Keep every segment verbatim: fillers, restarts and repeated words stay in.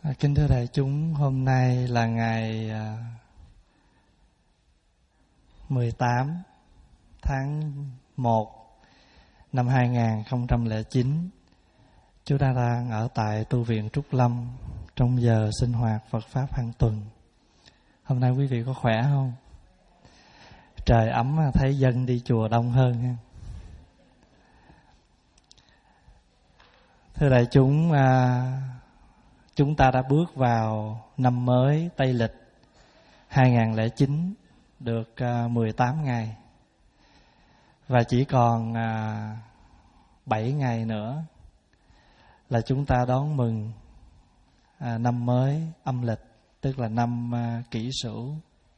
Kính thưa đại chúng, hôm nay là ngày mười tám tháng một năm hai nghìn không trăm lẻ chín. Chúng ta đang ở tại tu viện Trúc Lâm trong giờ sinh hoạt Phật Pháp hàng tuần. Hôm nay quý vị có khỏe không? Trời ấm thấy dân đi chùa đông hơn ha. Thưa đại chúng, chúng ta đã bước vào năm mới Tây Lịch hai nghìn không trăm lẻ chín được mười tám ngày. Và chỉ còn bảy ngày nữa là chúng ta đón mừng năm mới âm lịch, tức là năm Kỷ Sửu.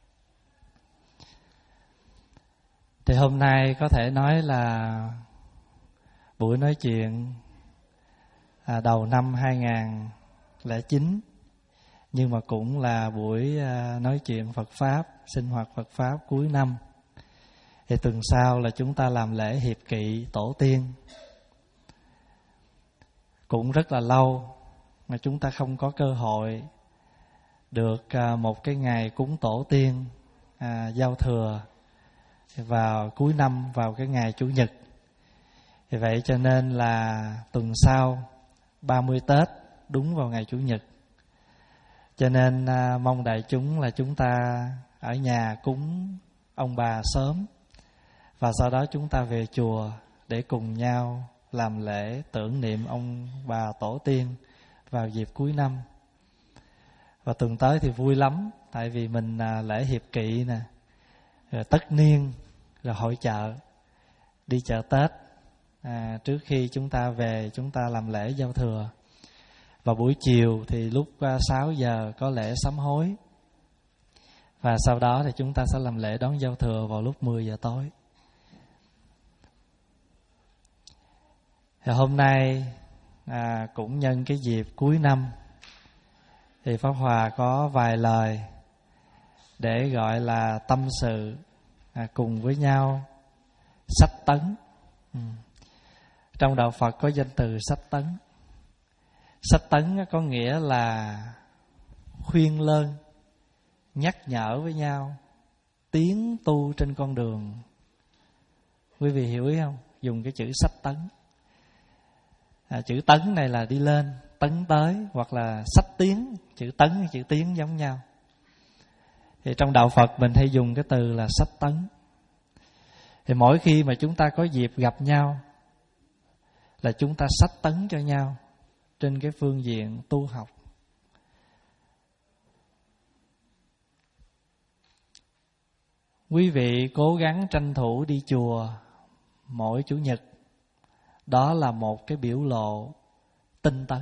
Thì hôm nay có thể nói là buổi nói chuyện đầu năm hai nghìn không trăm lẻ chín, nhưng mà cũng là buổi nói chuyện Phật Pháp, sinh hoạt Phật Pháp cuối năm. Thì tuần sau là chúng ta làm lễ hiệp kỵ tổ tiên. Cũng rất là lâu mà chúng ta không có cơ hội được một cái ngày cúng tổ tiên à, giao thừa vào cuối năm, vào cái ngày Chủ nhật. Vì vậy cho nên là tuần sau ba mươi Tết đúng vào ngày Chủ nhật. Cho nên à, mong đại chúng là chúng ta ở nhà cúng ông bà sớm, và sau đó chúng ta về chùa để cùng nhau làm lễ tưởng niệm ông bà tổ tiên vào dịp cuối năm. Và tuần tới thì vui lắm, tại vì mình à, lễ hiệp kỵ nè, rồi tất niên, rồi hội chợ, đi chợ Tết à, trước khi chúng ta về chúng ta làm lễ giao thừa. Và buổi chiều thì lúc sáu giờ có lễ sám hối. Và sau đó thì chúng ta sẽ làm lễ đón giao thừa vào lúc mười giờ tối. Thì hôm nay à, cũng nhân cái dịp cuối năm, thì Pháp Hòa có vài lời để gọi là tâm sự à, cùng với nhau sách tấn. ừ. Trong đạo Phật có danh từ sách tấn. Sách tấn có nghĩa là khuyên lơn, nhắc nhở với nhau, tiến tu trên con đường. Quý vị hiểu ý không? Dùng cái chữ sách tấn. À, chữ tấn này là đi lên, tấn tới, hoặc là sách tiến. Chữ tấn và chữ tiến giống nhau. Thì trong đạo Phật mình hay dùng cái từ là sách tấn. Thì mỗi khi mà chúng ta có dịp gặp nhau là chúng ta sách tấn cho nhau trên cái phương diện tu học. Quý vị cố gắng tranh thủ đi chùa mỗi Chủ nhật. Đó là một cái biểu lộ tinh tấn.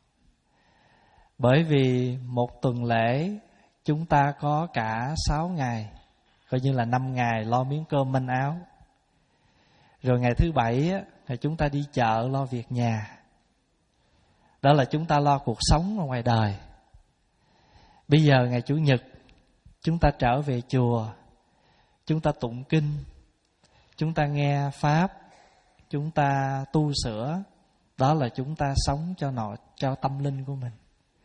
Bởi vì một tuần lễ chúng ta có cả sáu ngày, coi như là năm ngày lo miếng cơm manh áo. Rồi ngày thứ bảy á, thì chúng ta đi chợ lo việc nhà. Đó là chúng ta lo cuộc sống ở ngoài đời. Bây giờ ngày Chủ nhật chúng ta trở về chùa, chúng ta tụng kinh, chúng ta nghe Pháp, chúng ta tu sửa. Đó là chúng ta sống cho nội, cho tâm linh của mình.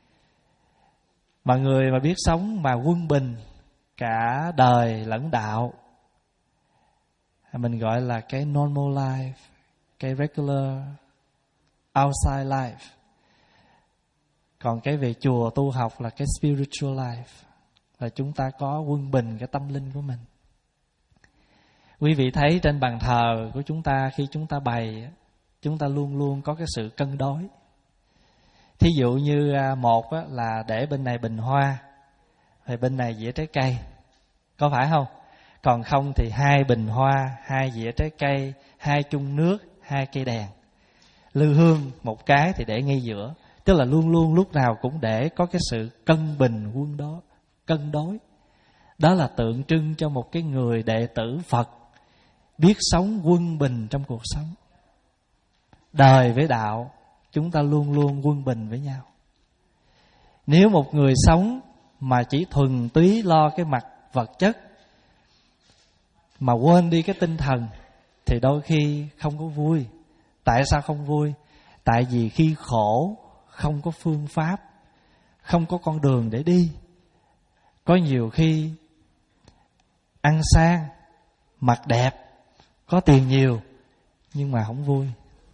Mà người mà biết sống mà quân bình cả đời lẫn đạo, mình gọi là cái normal life, cái regular outside life. Còn cái về chùa tu học là cái spiritual life, là chúng ta có quân bình cái tâm linh của mình. Quý vị thấy trên bàn thờ của chúng ta, khi chúng ta bày, chúng ta luôn luôn có cái sự cân đối. Thí dụ như một là để bên này bình hoa, rồi bên này dĩa trái cây, có phải không? Còn không thì hai bình hoa, hai dĩa trái cây, hai chung nước, hai cây đèn. Lư hương một cái thì để ngay giữa. Tức là luôn luôn lúc nào cũng để có cái sự cân bình quân đó, cân đối. Đó là tượng trưng cho một cái người đệ tử Phật biết sống quân bình trong cuộc sống. Đời với đạo, chúng ta luôn luôn quân bình với nhau. Nếu một người sống mà chỉ thuần túy lo cái mặt vật chất, mà quên đi cái tinh thần, thì đôi khi không có vui. Tại sao không vui? Tại vì khi khổ không có phương pháp, không có con đường để đi. Có nhiều khi ăn sang, mặc đẹp, có tiền nhiều, nhưng mà không vui.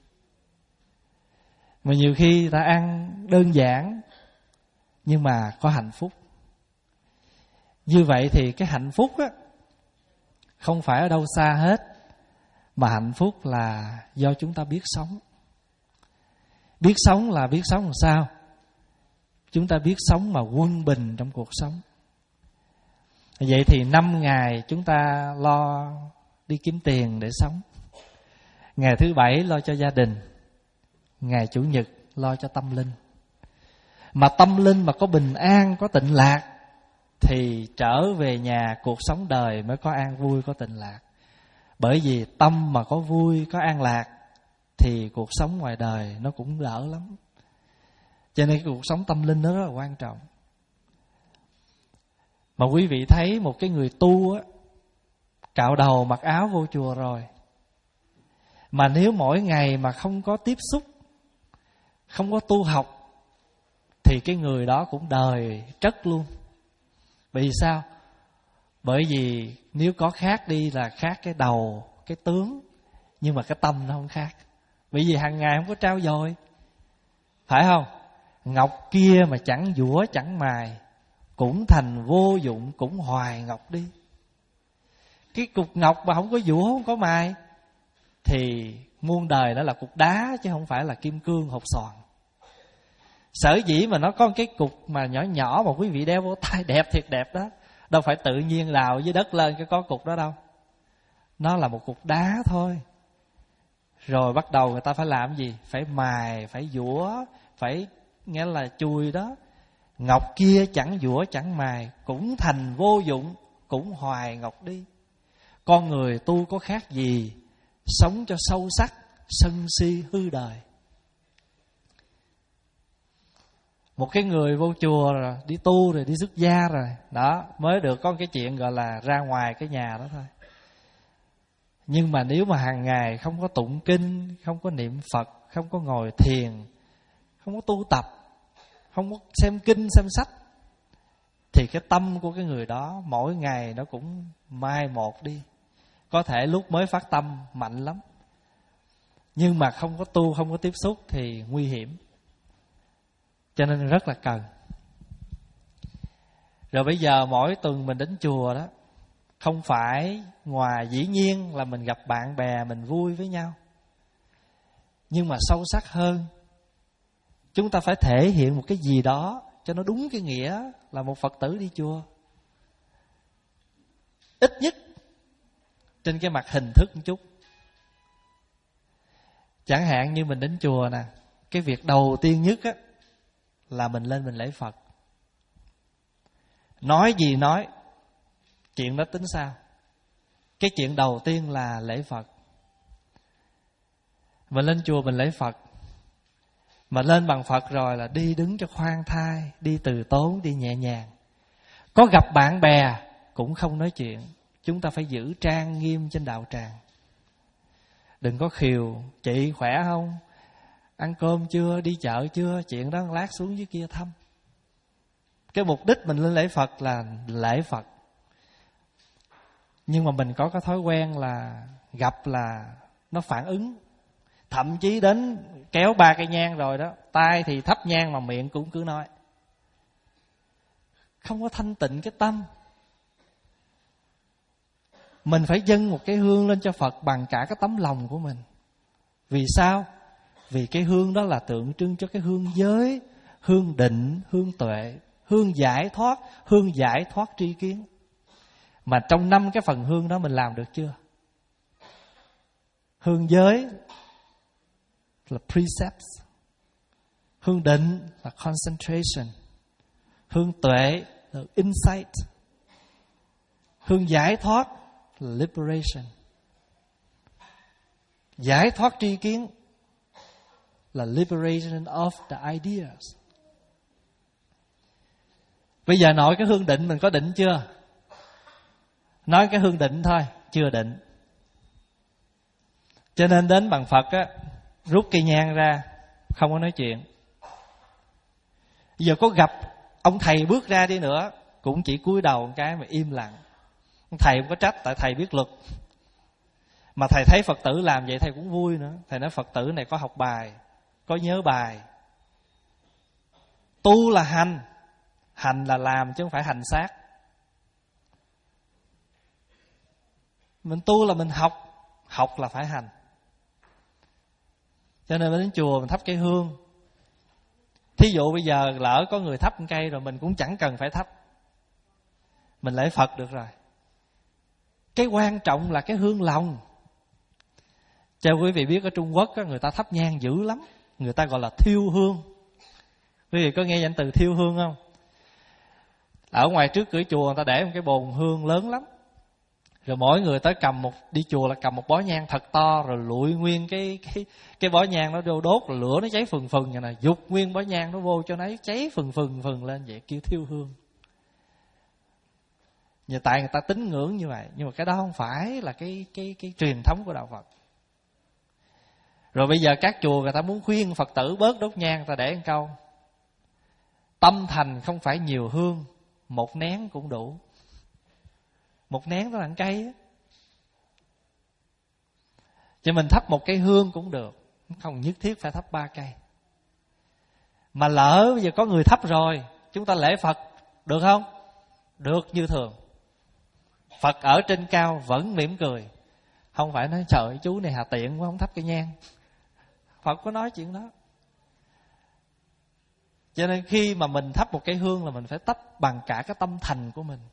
Mà nhiều khi ta ăn đơn giản, nhưng mà có hạnh phúc. Như vậy thì cái hạnh phúc á, không phải ở đâu xa hết, mà hạnh phúc là do chúng ta biết sống. Biết sống là biết sống làm sao? Chúng ta biết sống mà quân bình trong cuộc sống. Vậy thì năm ngày chúng ta lo đi kiếm tiền để sống. Ngày thứ bảy lo cho gia đình. Ngày chủ nhật lo cho tâm linh. Mà tâm linh mà có bình an, có tịnh lạc, thì trở về nhà cuộc sống đời mới có an vui, có tịnh lạc. Bởi vì tâm mà có vui, có an lạc, thì cuộc sống ngoài đời nó cũng đỡ lắm. Cho nên cuộc sống tâm linh nó rất là quan trọng. Mà quý vị thấy một cái người tu á, cạo đầu mặc áo vô chùa rồi, mà nếu mỗi ngày mà không có tiếp xúc, không có tu học, thì cái người đó cũng đời trất luôn. Vì sao? Bởi vì nếu có khác đi là khác cái đầu, cái tướng, nhưng mà cái tâm nó không khác. Bởi vì hàng ngày không có trao dồi, phải không? Ngọc kia mà chẳng dũa chẳng mài, cũng thành vô dụng, cũng hoài ngọc đi. Cái cục ngọc mà không có dũa, không có mài, thì muôn đời đó là cục đá, chứ không phải là kim cương hột xoàn. Sở dĩ mà nó có cái cục mà nhỏ nhỏ mà quý vị đeo vô tay đẹp thiệt đẹp đó, đâu phải tự nhiên đào dưới đất lên cái có cục đó đâu. Nó là một cục đá thôi. Rồi bắt đầu người ta phải làm gì? Phải mài, phải dũa, phải nghĩa là chùi đó. Ngọc kia chẳng dũa chẳng mài, cũng thành vô dụng, cũng hoài ngọc đi. Con người tu có khác gì sống cho sâu sắc, sân si hư đời. Một cái người vô chùa rồi, đi tu rồi, đi xuất gia rồi, đó, mới được có cái chuyện gọi là ra ngoài cái nhà đó thôi. Nhưng mà nếu mà hàng ngày không có tụng kinh, không có niệm Phật, không có ngồi thiền, không có tu tập, không có xem kinh, xem sách, thì cái tâm của cái người đó mỗi ngày nó cũng mai một đi. Có thể lúc mới phát tâm mạnh lắm, nhưng mà không có tu, không có tiếp xúc thì nguy hiểm. Cho nên rất là cần. Rồi bây giờ mỗi tuần mình đến chùa đó, không phải ngoài dĩ nhiên là mình gặp bạn bè, mình vui với nhau, nhưng mà sâu sắc hơn, chúng ta phải thể hiện một cái gì đó cho nó đúng cái nghĩa là một Phật tử đi chùa. Ít nhất trên cái mặt hình thức một chút. Chẳng hạn như mình đến chùa nè, cái việc đầu tiên nhất á, là mình lên mình lễ Phật. Nói gì nói, chuyện đó tính sao? Cái chuyện đầu tiên là lễ Phật. Mình lên chùa mình lễ Phật, mà lên bằng Phật rồi là đi đứng cho khoan thai, đi từ tốn, đi nhẹ nhàng. Có gặp bạn bè cũng không nói chuyện. Chúng ta phải giữ trang nghiêm trên đạo tràng. Đừng có khiều, chị khỏe không? Ăn cơm chưa? Đi chợ chưa? Chuyện đó lát xuống dưới kia thăm. Cái mục đích mình lên lễ Phật là lễ Phật. Nhưng mà mình có cái thói quen là gặp là nó phản ứng. Thậm chí đến kéo ba cây nhang rồi đó, tay thì thắp nhang mà miệng cũng cứ nói. Không có thanh tịnh cái tâm. Mình phải dâng một cái hương lên cho Phật bằng cả cái tấm lòng của mình. Vì sao? Vì cái hương đó là tượng trưng cho cái hương giới, hương định, hương tuệ, hương giải thoát, hương giải thoát tri kiến. Mà trong năm cái phần hương đó mình làm được chưa? Hương giới là precepts, hương định là concentration, hương tuệ là insight, hương giải thoát là liberation. Giải thoát tri kiến là liberation of the ideas. Bây giờ nói cái hương định mình có định chưa? Nói cái hương định thôi, chưa định. Cho nên đến bằng Phật á, rút cây nhang ra, không có nói chuyện. Giờ có gặp ông thầy bước ra đi nữa cũng chỉ cúi đầu một cái mà im lặng. Thầy không có trách, tại thầy biết luật. Mà thầy thấy Phật tử làm vậy thầy cũng vui nữa. Thầy nói Phật tử này có học bài, có nhớ bài. Tu là hành, hành là làm chứ không phải hành xác. Mình tu là mình học, học là phải hành. Cho nên mình đến chùa mình thắp cây hương. Thí dụ bây giờ lỡ có người thắp cây rồi mình cũng chẳng cần phải thắp, mình lễ Phật được rồi. Cái quan trọng là cái hương lòng. Cho quý vị biết ở Trung Quốc á, người ta thắp nhang dữ lắm. Người ta gọi là thiêu hương. Quý vị có nghe danh từ thiêu hương không? Ở ngoài trước cửa chùa người ta để một cái bồn hương lớn lắm. Rồi mỗi người tới cầm một, đi chùa là cầm một bó nhang thật to, rồi lụi nguyên cái cái cái bó nhang nó vô đốt, rồi lửa nó cháy phừng phừng vậy nè, dục nguyên bó nhang nó vô cho nó cháy phừng phừng phừng lên vậy, kêu thiêu hương. Giờ tại người ta tín ngưỡng như vậy, nhưng mà cái đó không phải là cái cái cái truyền thống của đạo Phật. Rồi bây giờ các chùa người ta muốn khuyên Phật tử bớt đốt nhang, người ta để một câu: tâm thành không phải nhiều hương, một nén cũng đủ. Một nén đó là một cây á. Cho mình thắp một cây hương cũng được, không nhất thiết phải thắp ba cây. Mà lỡ bây giờ có người thắp rồi, chúng ta lễ Phật được không? Được như thường. Phật ở trên cao vẫn mỉm cười, không phải nói trời ơi, chú này hà tiện quá không thắp cây nhang. Phật có nói chuyện đó. Cho nên khi mà mình thắp một cây hương là mình phải thắp bằng cả cái tâm thành của mình.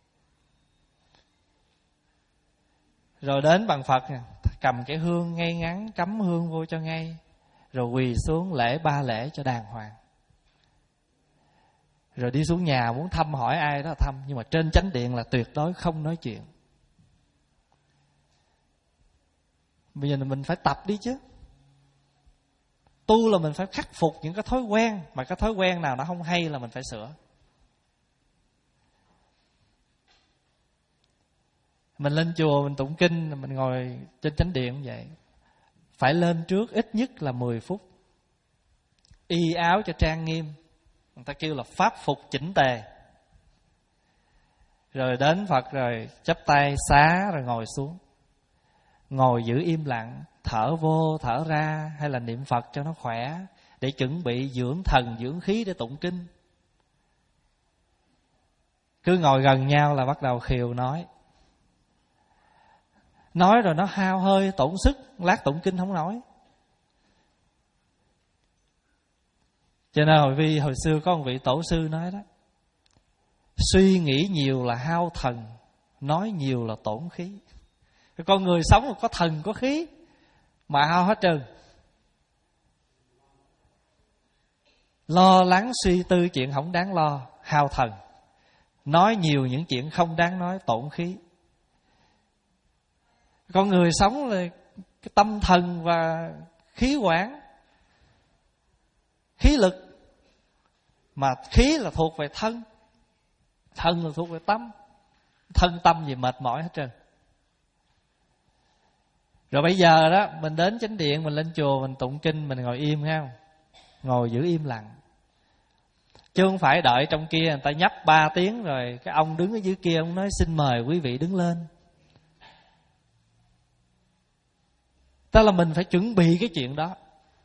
Rồi đến bằng Phật nè, cầm cái hương ngay ngắn, cắm hương vô cho ngay, rồi quỳ xuống lễ ba lễ cho đàng hoàng. Rồi đi xuống nhà muốn thăm hỏi ai đó là thăm, nhưng mà trên chánh điện là tuyệt đối không nói chuyện. Bây giờ mình phải tập đi chứ. Tu là mình phải khắc phục những cái thói quen, mà cái thói quen nào nó không hay là mình phải sửa. Mình lên chùa mình tụng kinh, mình ngồi trên chánh điện cũng vậy, phải lên trước ít nhất là mười phút, y áo cho trang nghiêm, người ta kêu là pháp phục chỉnh tề. Rồi đến Phật rồi chắp tay xá rồi ngồi xuống. Ngồi giữ im lặng, thở vô thở ra, hay là niệm Phật cho nó khỏe, để chuẩn bị dưỡng thần dưỡng khí để tụng kinh. Cứ ngồi gần nhau là bắt đầu khiều nói. Nói rồi nó hao hơi, tổn sức, lát tụng kinh không nổi. Cho nên hồi vi hồi xưa có một vị tổ sư nói đó: suy nghĩ nhiều là hao thần, nói nhiều là tổn khí. Con người sống là có thần có khí mà hao hết trơn. Lo lắng suy tư chuyện không đáng lo, hao thần. Nói nhiều những chuyện không đáng nói, tổn khí. Con người sống là cái tâm thần và khí quản, khí lực. Mà khí là thuộc về thân, thân là thuộc về tâm. Thân tâm gì mệt mỏi hết trơn. Rồi bây giờ đó, mình đến chánh điện, mình lên chùa, mình tụng kinh, mình ngồi im nghe không? Ngồi giữ im lặng. Chứ không phải đợi trong kia người ta nhấp ba tiếng rồi cái ông đứng ở dưới kia ông nói xin mời quý vị đứng lên. Tức là mình phải chuẩn bị cái chuyện đó.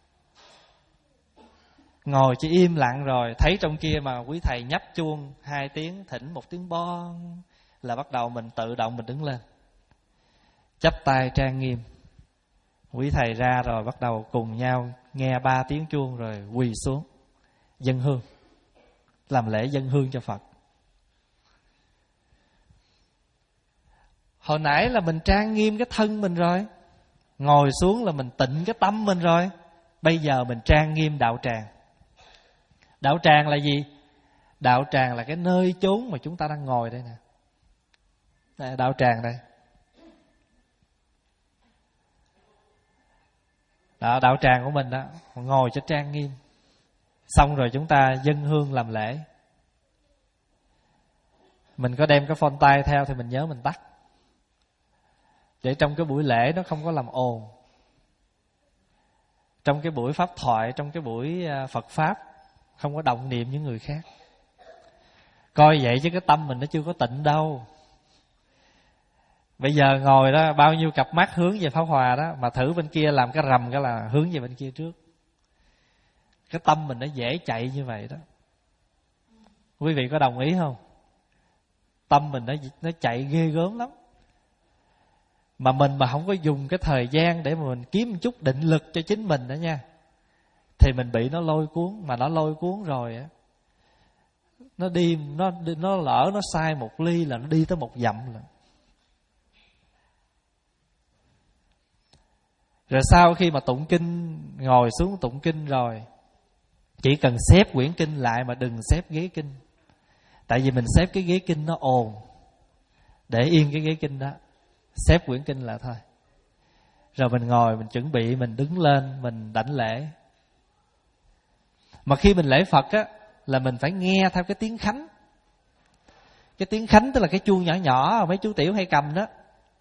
Ngồi chỉ im lặng rồi thấy trong kia mà quý thầy nhấp chuông hai tiếng, thỉnh một tiếng bon, là bắt đầu mình tự động mình đứng lên, chắp tay trang nghiêm. Quý thầy ra rồi bắt đầu cùng nhau nghe ba tiếng chuông rồi quỳ xuống dâng hương, làm lễ dâng hương cho Phật. Hồi nãy là mình trang nghiêm cái thân mình rồi, ngồi xuống là mình tịnh cái tâm mình rồi. Bây giờ mình trang nghiêm đạo tràng. Đạo tràng là gì? Đạo tràng là cái nơi chốn mà chúng ta đang ngồi đây nè. Đây, đạo tràng đây. Đó, đạo tràng của mình đó, ngồi cho trang nghiêm. Xong rồi chúng ta dâng hương làm lễ. Mình có đem cái phone tay theo thì mình nhớ mình tắt, để trong cái buổi lễ nó không có làm ồn. Trong cái buổi pháp thoại, trong cái buổi Phật Pháp không có động niệm những người khác. Coi vậy chứ cái tâm mình nó chưa có tịnh đâu. Bây giờ ngồi đó, bao nhiêu cặp mắt hướng về Pháp Hòa đó, mà thử bên kia làm cái rầm cái là hướng về bên kia trước. Cái tâm mình nó dễ chạy như vậy đó. Quý vị có đồng ý không? Tâm mình nó nó chạy ghê gớm lắm. Mà mình mà không có dùng cái thời gian để mà mình kiếm một chút định lực cho chính mình đó nha, thì mình bị nó lôi cuốn. Mà nó lôi cuốn rồi á, nó đi nó nó lỡ nó sai một ly là nó đi tới một dặm rồi. Rồi sau khi mà tụng kinh, ngồi xuống tụng kinh rồi, chỉ cần xếp quyển kinh lại mà đừng xếp ghế kinh. Tại vì mình xếp cái ghế kinh nó ồn. Để yên cái ghế kinh đó, xếp quyển kinh lại thôi. Rồi mình ngồi, mình chuẩn bị, mình đứng lên, mình đảnh lễ. Mà khi mình lễ Phật á, là mình phải nghe theo cái tiếng khánh. Cái tiếng khánh tức là cái chuông nhỏ nhỏ mấy chú tiểu hay cầm đó.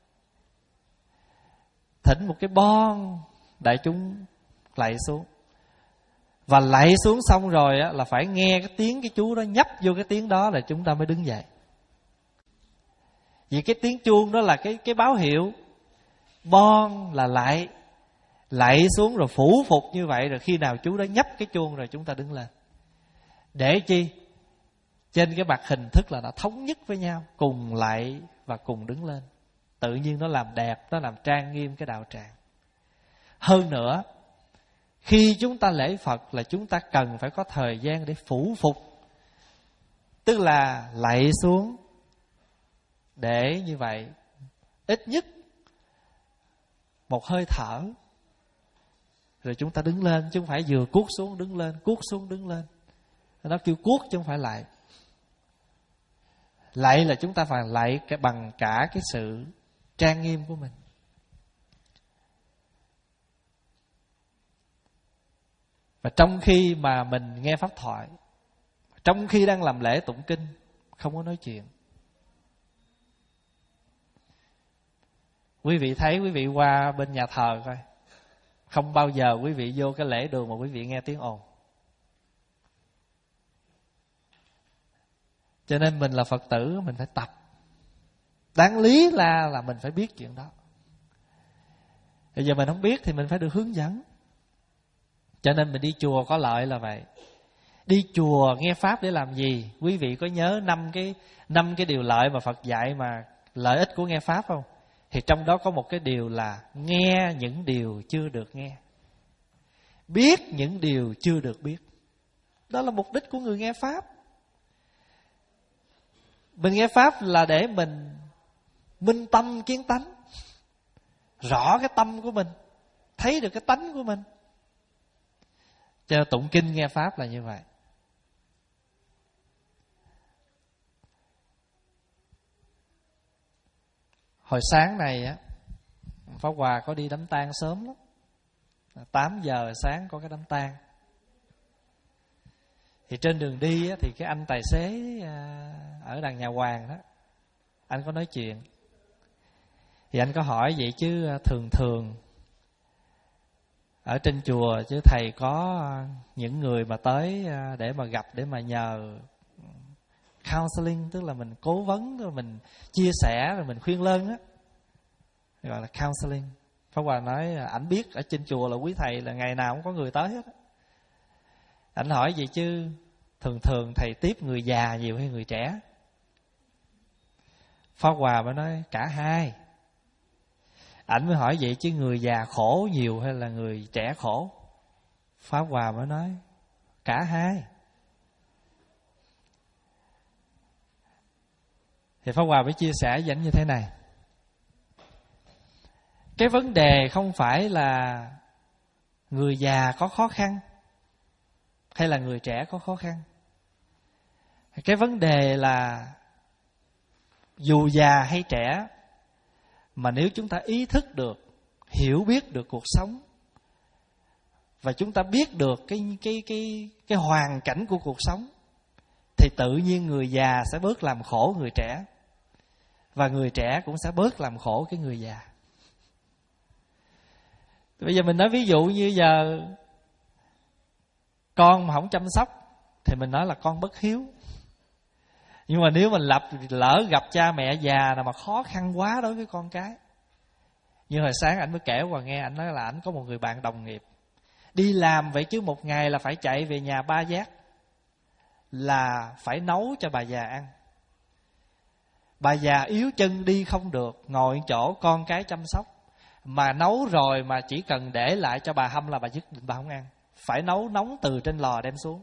Thỉnh một cái bon, đại chúng lạy xuống. Và lạy xuống xong rồi á, là phải nghe cái tiếng cái chú đó nhấp vô cái tiếng đó là chúng ta mới đứng dậy. Vì cái tiếng chuông đó là cái, cái báo hiệu. Bon là lạy. Lạy xuống rồi phủ phục như vậy. Rồi khi nào chú đó nhấp cái chuông rồi chúng ta đứng lên. Để chi? Trên cái mặt hình thức là nó thống nhất với nhau, cùng lạy và cùng đứng lên. Tự nhiên nó làm đẹp, nó làm trang nghiêm cái đạo tràng. Hơn nữa, khi chúng ta lễ Phật là chúng ta cần phải có thời gian để phủ phục. Tức là lạy xuống, để như vậy ít nhất một hơi thở, rồi chúng ta đứng lên. Chứ không phải vừa cuốc xuống đứng lên, cuốc xuống đứng lên. Nó kêu cuốc chứ không phải lạy. Lạy là chúng ta phải lạy bằng cả cái sự trang nghiêm của mình. Và trong khi mà mình nghe pháp thoại, trong khi đang làm lễ tụng kinh, không có nói chuyện. Quý vị thấy, quý vị qua bên nhà thờ coi, không bao giờ quý vị vô cái lễ đường mà quý vị nghe tiếng ồn. Cho nên mình là Phật tử, mình phải tập. Đáng lý là là mình phải biết chuyện đó. Bây giờ mình không biết thì mình phải được hướng dẫn. Cho nên mình đi chùa có lợi là vậy. Đi chùa nghe pháp để làm gì? Quý vị có nhớ năm cái năm cái điều lợi mà Phật dạy mà lợi ích của nghe pháp không? Thì trong đó có một cái điều là nghe những điều chưa được nghe, biết những điều chưa được biết. Đó là mục đích của người nghe pháp. Mình nghe pháp là để mình minh tâm kiến tánh, rõ cái tâm của mình, thấy được cái tánh của mình. Cho nên tụng kinh nghe pháp là như vậy. Hồi sáng này á, Pháp Hòa có đi đám tang sớm lắm. Tám giờ sáng có cái đám tang. Thì trên đường đi á, thì cái anh tài xế ở đằng nhà Hoàng đó, anh có nói chuyện. Thì anh có hỏi vậy chứ thường thường ở trên chùa chứ thầy có những người mà tới để mà gặp, để mà nhờ counseling, tức là mình cố vấn, rồi mình chia sẻ, rồi mình khuyên lơn á, gọi là counseling. Pháp Hòa nói ảnh biết ở trên chùa là quý thầy là ngày nào cũng có người tới hết. Ảnh hỏi vậy chứ thường thường thầy tiếp người già nhiều hay người trẻ? Pháp Hòa mới nói cả hai. Ảnh mới hỏi vậy chứ người già khổ nhiều hay là người trẻ khổ? Pháp Hòa mới nói cả hai. Thì Pháp Hòa mới chia sẻ với ảnh như thế này. Cái vấn đề không phải là người già có khó khăn hay là người trẻ có khó khăn. Cái vấn đề là dù già hay trẻ, mà nếu chúng ta ý thức được, hiểu biết được cuộc sống, và chúng ta biết được cái cái cái cái hoàn cảnh của cuộc sống, thì tự nhiên người già sẽ bớt làm khổ người trẻ, và người trẻ cũng sẽ bớt làm khổ cái người già. Bây giờ mình nói ví dụ như giờ con mà không chăm sóc thì mình nói là con bất hiếu. Nhưng mà nếu mình lập lỡ gặp cha mẹ già nào mà khó khăn quá đối với con cái. Như hồi sáng ảnh mới kể qua nghe, ảnh nói là ảnh có một người bạn đồng nghiệp đi làm vậy chứ một ngày là phải chạy về nhà ba giác, là phải nấu cho bà già ăn. Bà già yếu chân đi không được, ngồi chỗ con cái chăm sóc. Mà nấu rồi mà chỉ cần để lại cho bà hâm là bà dứt định bà không ăn. Phải nấu nóng từ trên lò đem xuống.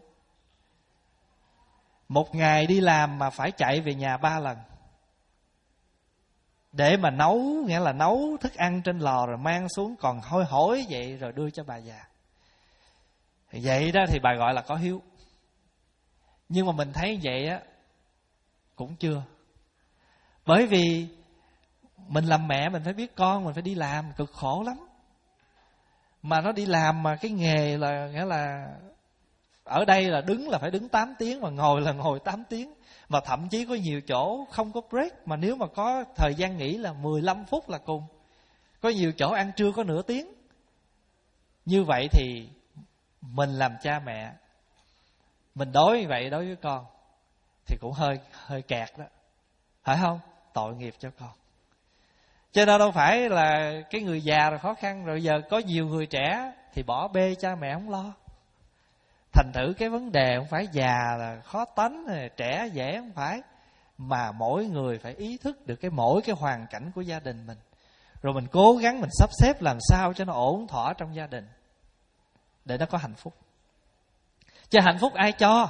Một ngày đi làm mà phải chạy về nhà ba lần để mà nấu, nghĩa là nấu thức ăn trên lò rồi mang xuống còn hôi hổi vậy rồi đưa cho bà già. Vậy đó thì bà gọi là có hiếu. Nhưng mà mình thấy vậy á cũng chưa. Bởi vì mình làm mẹ mình phải biết con mình phải đi làm cực khổ lắm. Mà nó đi làm mà cái nghề là nghĩa là ở đây là đứng là phải đứng tám tiếng, mà ngồi là ngồi tám tiếng. Mà thậm chí có nhiều chỗ không có break, mà nếu mà có thời gian nghỉ là mười lăm phút là cùng. Có nhiều chỗ ăn trưa có nửa tiếng. Như vậy thì mình làm cha mẹ, mình đối như vậy đối với con thì cũng hơi hơi kẹt đó, phải không? Tội nghiệp cho con. Cho nên đâu phải là cái người già rồi khó khăn, rồi giờ có nhiều người trẻ thì bỏ bê cha mẹ không lo. Thành thử cái vấn đề không phải già là khó tánh, trẻ dễ không phải, mà mỗi người phải ý thức được cái mỗi cái hoàn cảnh của gia đình mình, rồi mình cố gắng mình sắp xếp làm sao cho nó ổn thỏa trong gia đình để nó có hạnh phúc. Chứ hạnh phúc ai cho?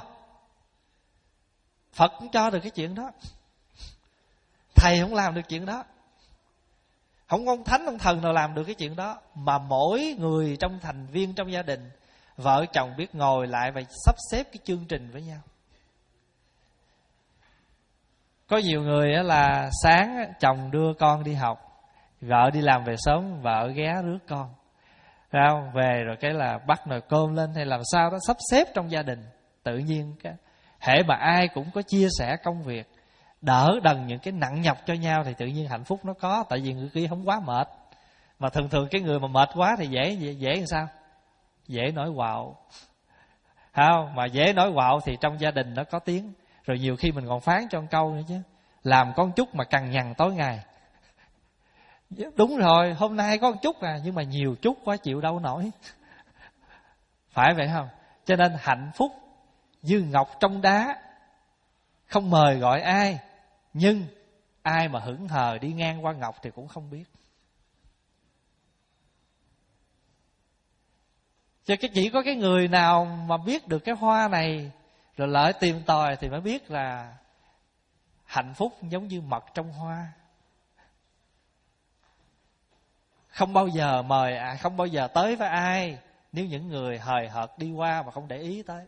Phật cũng cho được cái chuyện đó, thầy không làm được chuyện đó, không có ông thánh ông thần nào làm được cái chuyện đó. Mà mỗi người trong thành viên trong gia đình, vợ chồng biết ngồi lại và sắp xếp cái chương trình với nhau. Có nhiều người là sáng chồng đưa con đi học, vợ đi làm về sớm, vợ ghé rước con ra về rồi cái là bắt nồi cơm lên hay làm sao đó sắp xếp trong gia đình. Tự nhiên cái hễ mà ai cũng có chia sẻ công việc, đỡ đần những cái nặng nhọc cho nhau thì tự nhiên hạnh phúc nó có. Tại vì người kia không quá mệt. Mà thường thường cái người mà mệt quá thì dễ dễ, dễ làm sao? Dễ nói quạo. Không, mà dễ nói quạo thì trong gia đình nó có tiếng. Rồi nhiều khi mình còn phán cho một câu nữa chứ. Làm con chút mà cằn nhằn tối ngày. Đúng rồi, hôm nay có một chút à, nhưng mà nhiều chút quá chịu đâu nổi. Phải vậy không? Cho nên hạnh phúc như ngọc trong đá, không mời gọi ai, nhưng ai mà hững hờ đi ngang qua ngọc thì cũng không biết. Chứ cái chỉ có cái người nào mà biết được cái hoa này rồi lại tìm tòi thì mới biết là hạnh phúc giống như mật trong hoa. Không bao giờ mời à, không bao giờ tới với ai nếu những người hời hợt đi qua mà không để ý tới.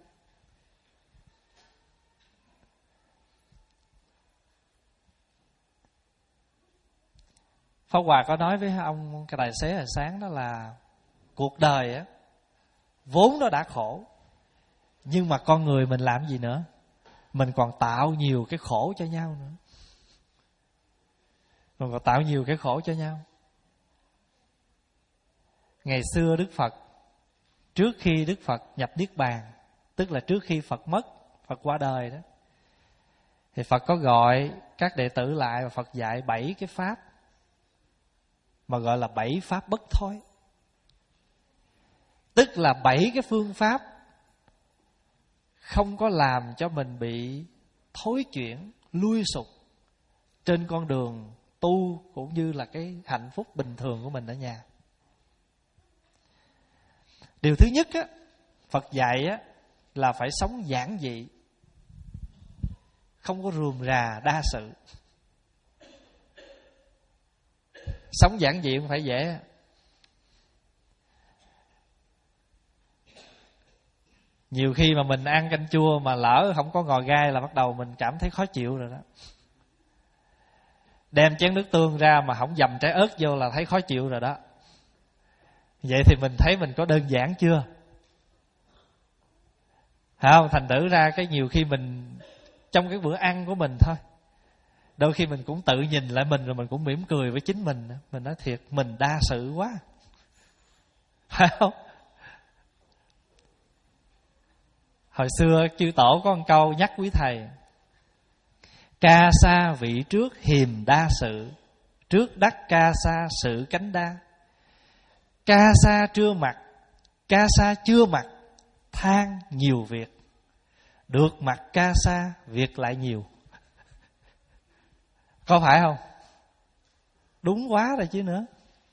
Pháp Hòa có nói với ông cái tài xế hồi sáng đó là cuộc đời á vốn nó đã khổ, nhưng mà con người mình làm gì nữa? Mình còn tạo nhiều cái khổ cho nhau nữa. Mình còn tạo nhiều cái khổ cho nhau. Ngày xưa Đức Phật, trước khi Đức Phật nhập Niết Bàn, tức là trước khi Phật mất, Phật qua đời đó, thì Phật có gọi các đệ tử lại và Phật dạy bảy cái pháp mà gọi là bảy pháp bất thối. Tức là bảy cái phương pháp không có làm cho mình bị thối chuyển, lui sụp trên con đường tu cũng như là cái hạnh phúc bình thường của mình ở nhà. Điều thứ nhất á, Phật dạy á, là phải sống giản dị, không có rườm rà đa sự. Sống giản dị không phải dễ. Nhiều khi mà mình ăn canh chua mà lỡ không có ngò gai là bắt đầu mình cảm thấy khó chịu rồi đó. Đem chén nước tương ra mà không dầm trái ớt vô là thấy khó chịu rồi đó. Vậy thì mình thấy mình có đơn giản chưa? Không, thành thử ra cái nhiều khi mình trong cái bữa ăn của mình thôi, đôi khi mình cũng tự nhìn lại mình rồi mình cũng mỉm cười với chính mình. Mình nói thiệt mình đa sự quá, phải không? Hồi xưa chư tổ có một câu nhắc quý thầy: Ca sa vị trước hiềm đa sự, trước đắc ca sa sự cánh đa. Ca sa chưa mặt, ca sa chưa mặt, than nhiều việc. Được mặt ca sa, việc lại nhiều. Có phải không? Đúng quá rồi chứ nữa.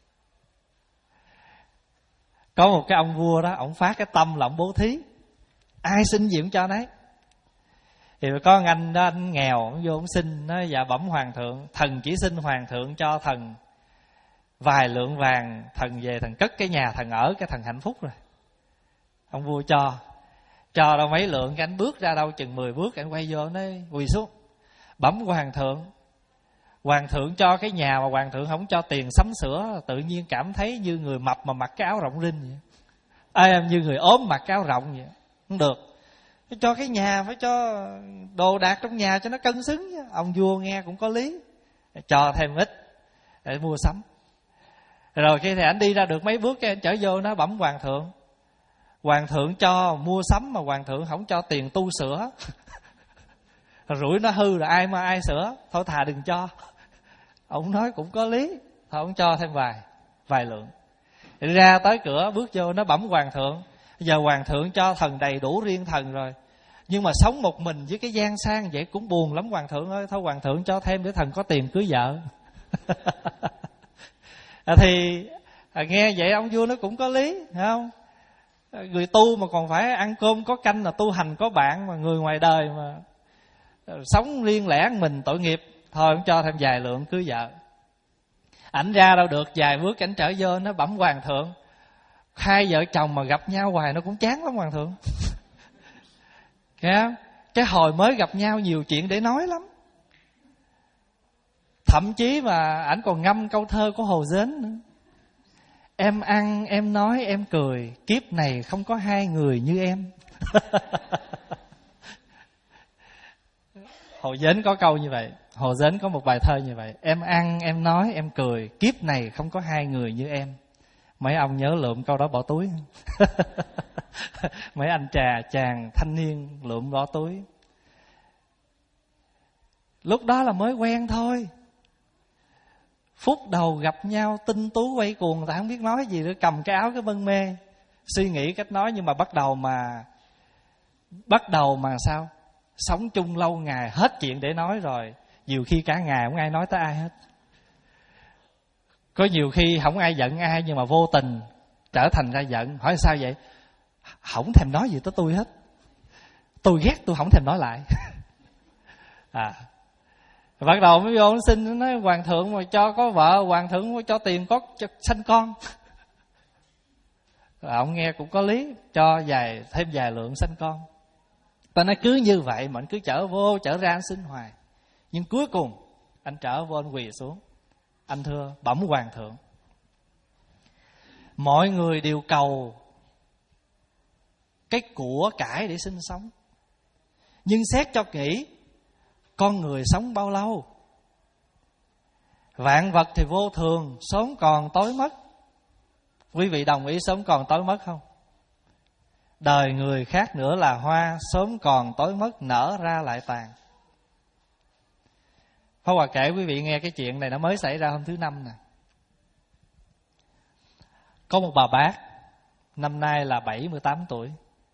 Có một cái ông vua đó, ông phát cái tâm là ông bố thí, ai xin gì cũng cho nấy. Thì có một anh đó, anh nghèo, ông vô ông xin, nói dạ bẩm hoàng thượng, thần chỉ xin hoàng thượng cho thần vài lượng vàng, thần về thần cất cái nhà thần ở, cái thần hạnh phúc rồi. Ông vua cho, cho đâu mấy lượng, cái anh bước ra đâu chừng mười bước, anh quay vô nói quỳ xuống, bẩm hoàng thượng, hoàng thượng cho cái nhà mà hoàng thượng không cho tiền sắm sửa, tự nhiên cảm thấy như người mập mà mặc cái áo rộng rinh vậy. Ai như người ốm mặc cái áo rộng vậy. Không được, phải cho cái nhà, phải cho đồ đạc trong nhà cho nó cân xứng chứ. Ông vua nghe cũng có lý, cho thêm ít để mua sắm. Rồi khi thì anh đi ra được mấy bước, cái anh trở vô nó bẩm hoàng thượng, hoàng thượng cho mua sắm mà hoàng thượng không cho tiền tu sửa. Rủi nó hư là ai mà ai sửa, thôi thà đừng cho. Ông nói cũng có lý, thôi ông cho thêm vài vài lượng. Ra tới cửa bước vô nó bẩm hoàng thượng, giờ hoàng thượng cho thần đầy đủ riêng thần rồi, nhưng mà sống một mình với cái gian sang vậy cũng buồn lắm hoàng thượng ơi, thôi hoàng thượng cho thêm để thần có tiền cưới vợ. À thì à, nghe vậy ông vua nó cũng có lý, phải không? Người tu mà còn phải ăn cơm có canh là tu hành có bạn, mà người ngoài đời mà sống riêng lẻ mình tội nghiệp, thôi ông cho thêm vài lượng cưới vợ. Ảnh ra đâu được vài bước, ảnh trở vô nó bẩm hoàng thượng, hai vợ chồng mà gặp nhau hoài nó cũng chán lắm hoàng thượng. Cái, cái hồi mới gặp nhau nhiều chuyện để nói lắm. Thậm chí mà ảnh còn ngâm câu thơ của Hồ Dến nữa. Em ăn, em nói, em cười, kiếp này không có hai người như em. Hồ Dến có câu như vậy. Hồ Dến có một bài thơ như vậy. Em ăn, em nói, em cười, kiếp này không có hai người như em. Mấy ông nhớ lượm câu đó bỏ túi. Mấy anh trà chàng thanh niên lượm bỏ túi. Lúc đó là mới quen thôi. Phút đầu gặp nhau tinh tú quay cuồng, người ta không biết nói gì nữa, cầm cái áo cái mân mê, suy nghĩ cách nói. Nhưng mà bắt đầu mà Bắt đầu mà sao? Sống chung lâu ngày hết chuyện để nói rồi, nhiều khi cả ngày không ai nói tới ai hết. Có nhiều khi không ai giận ai, nhưng mà vô tình trở thành ra giận. Hỏi sao vậy? Không thèm nói gì tới tôi hết, tôi ghét tôi không thèm nói lại. À, bắt đầu mới vô xin, nói hoàng thượng mà cho có vợ, hoàng thượng mà cho tiền có cho sanh con. Ông nghe cũng có lý, cho vài thêm vài lượng sanh con. Ta nói cứ như vậy mà anh cứ chở vô chở ra anh xin hoài. Nhưng cuối cùng anh trở vô anh quỳ xuống, anh thưa bẩm hoàng thượng, mọi người đều cầu cái của cải để sinh sống, nhưng xét cho kỹ, con người sống bao lâu? Vạn vật thì vô thường, sớm còn tối mất. Quý vị đồng ý sớm còn tối mất không? Đời người khác nữa là hoa, sớm còn tối mất, nở ra lại tàn. Pháp Hòa kể quý vị nghe cái chuyện này, nó mới xảy ra hôm thứ Năm nè. Có một bà bác, năm nay là bảy mươi tám tuổi.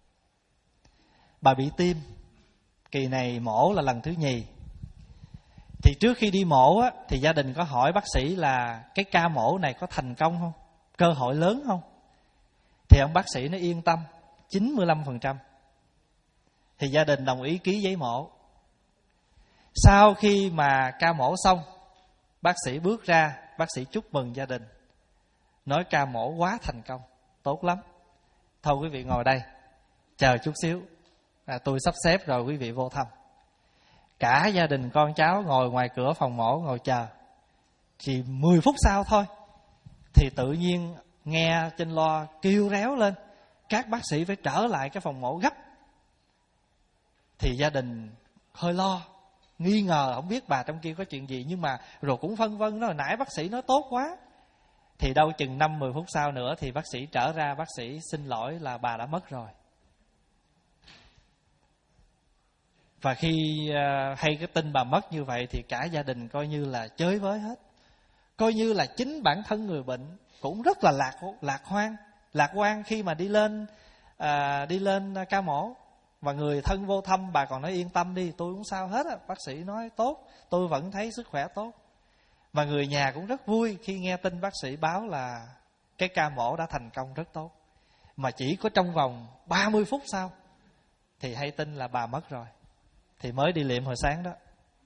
Bà bị tim, kỳ này mổ là lần thứ nhì. Thì trước khi đi mổ á, thì gia đình có hỏi bác sĩ là cái ca mổ này có thành công không? Cơ hội lớn không? Thì ông bác sĩ nó yên tâm, chín mươi lăm phần trăm. Thì gia đình đồng ý ký giấy mổ. Sau khi mà ca mổ xong, bác sĩ bước ra, bác sĩ chúc mừng gia đình, nói ca mổ quá thành công, tốt lắm. Thôi quý vị ngồi đây, chờ chút xíu, à, tôi sắp xếp rồi quý vị vô thăm. Cả gia đình con cháu ngồi ngoài cửa phòng mổ ngồi chờ. Chỉ mười phút sau thôi thì tự nhiên nghe trên loa kêu réo lên, các bác sĩ phải trở lại cái phòng mổ gấp. Thì gia đình hơi lo, nghi ngờ không biết bà trong kia có chuyện gì, nhưng mà rồi cũng phân vân, nói nãy bác sĩ nói tốt quá. Thì đâu chừng năm mười phút sau nữa thì bác sĩ trở ra, bác sĩ xin lỗi là bà đã mất rồi. Và khi uh, hay cái tin bà mất như vậy thì cả gia đình coi như là chới với hết. Coi như là chính bản thân người bệnh cũng rất là lạc lạc hoang, lạc quan khi mà đi lên à, đi lên ca mổ. Và người thân vô thăm bà còn nói yên tâm đi, tôi không sao hết á. Bác sĩ nói tốt, tôi vẫn thấy sức khỏe tốt. Và người nhà cũng rất vui khi nghe tin bác sĩ báo là cái ca mổ đã thành công rất tốt. Mà chỉ có trong vòng ba mươi phút sau thì hay tin là bà mất rồi. Thì mới đi liệm hồi sáng đó.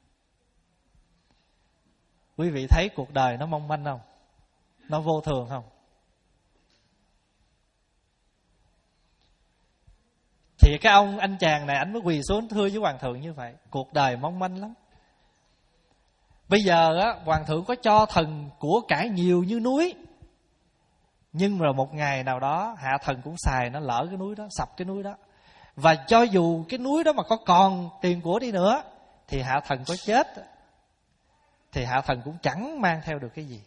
Quý vị thấy cuộc đời nó mong manh không? Nó vô thường không? Thì cái ông anh chàng này anh mới quỳ xuống thưa với hoàng thượng như vậy. Cuộc đời mong manh lắm. Bây giờ á, hoàng thượng có cho thần của cải nhiều như núi, nhưng rồi một ngày nào đó hạ thần cũng xài nó lỡ cái núi đó, sập cái núi đó. Và cho dù cái núi đó mà có còn tiền của đi nữa thì hạ thần có chết thì hạ thần cũng chẳng mang theo được cái gì.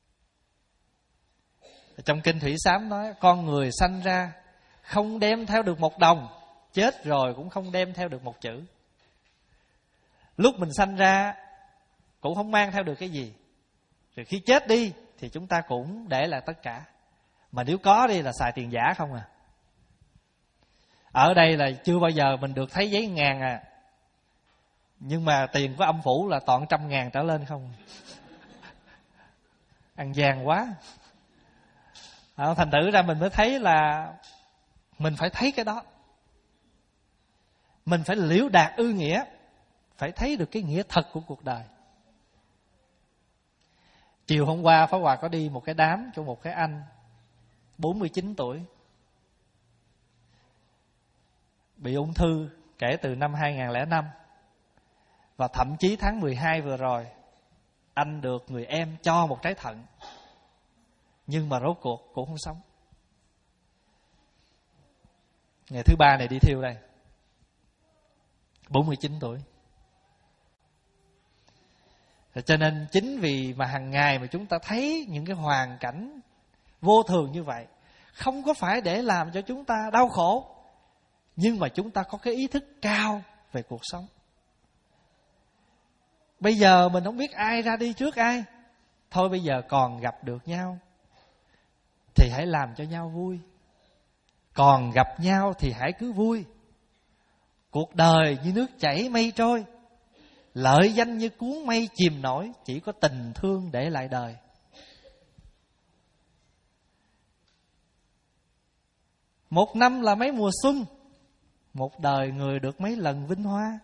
Trong kinh Thủy Sám nói con người sanh ra không đem theo được một đồng, chết rồi cũng không đem theo được một chữ. Lúc mình sanh ra cũng không mang theo được cái gì, rồi khi chết đi thì chúng ta cũng để lại tất cả. Mà nếu có đi là xài tiền giả không à. Ở đây là chưa bao giờ mình được thấy giấy ngàn à, nhưng mà tiền của âm phủ là toàn trăm ngàn trở lên không. Ăn gian quá. À, thành thử ra mình mới thấy là mình phải thấy cái đó. Mình phải liễu đạt ư nghĩa, phải thấy được cái nghĩa thật của cuộc đời. Chiều hôm qua Pháp Hòa có đi một cái đám cho một cái anh bốn mươi chín tuổi, bị ung thư kể từ năm hai không không năm. Và thậm chí tháng mười hai vừa rồi anh được người em cho một trái thận, nhưng mà rốt cuộc cũng không sống. Ngày thứ ba này đi thiêu đây, bốn mươi chín tuổi. Cho nên chính vì mà hàng ngày mà chúng ta thấy những cái hoàn cảnh vô thường như vậy, không có phải để làm cho chúng ta đau khổ, nhưng mà chúng ta có cái ý thức cao về cuộc sống. Bây giờ mình không biết ai ra đi trước ai, thôi bây giờ còn gặp được nhau thì hãy làm cho nhau vui. Còn gặp nhau thì hãy cứ vui. Cuộc đời như nước chảy mây trôi, lợi danh như cuốn mây chìm nổi, chỉ có tình thương để lại đời. Một năm là mấy mùa xuân, một đời người được mấy lần vinh hoa.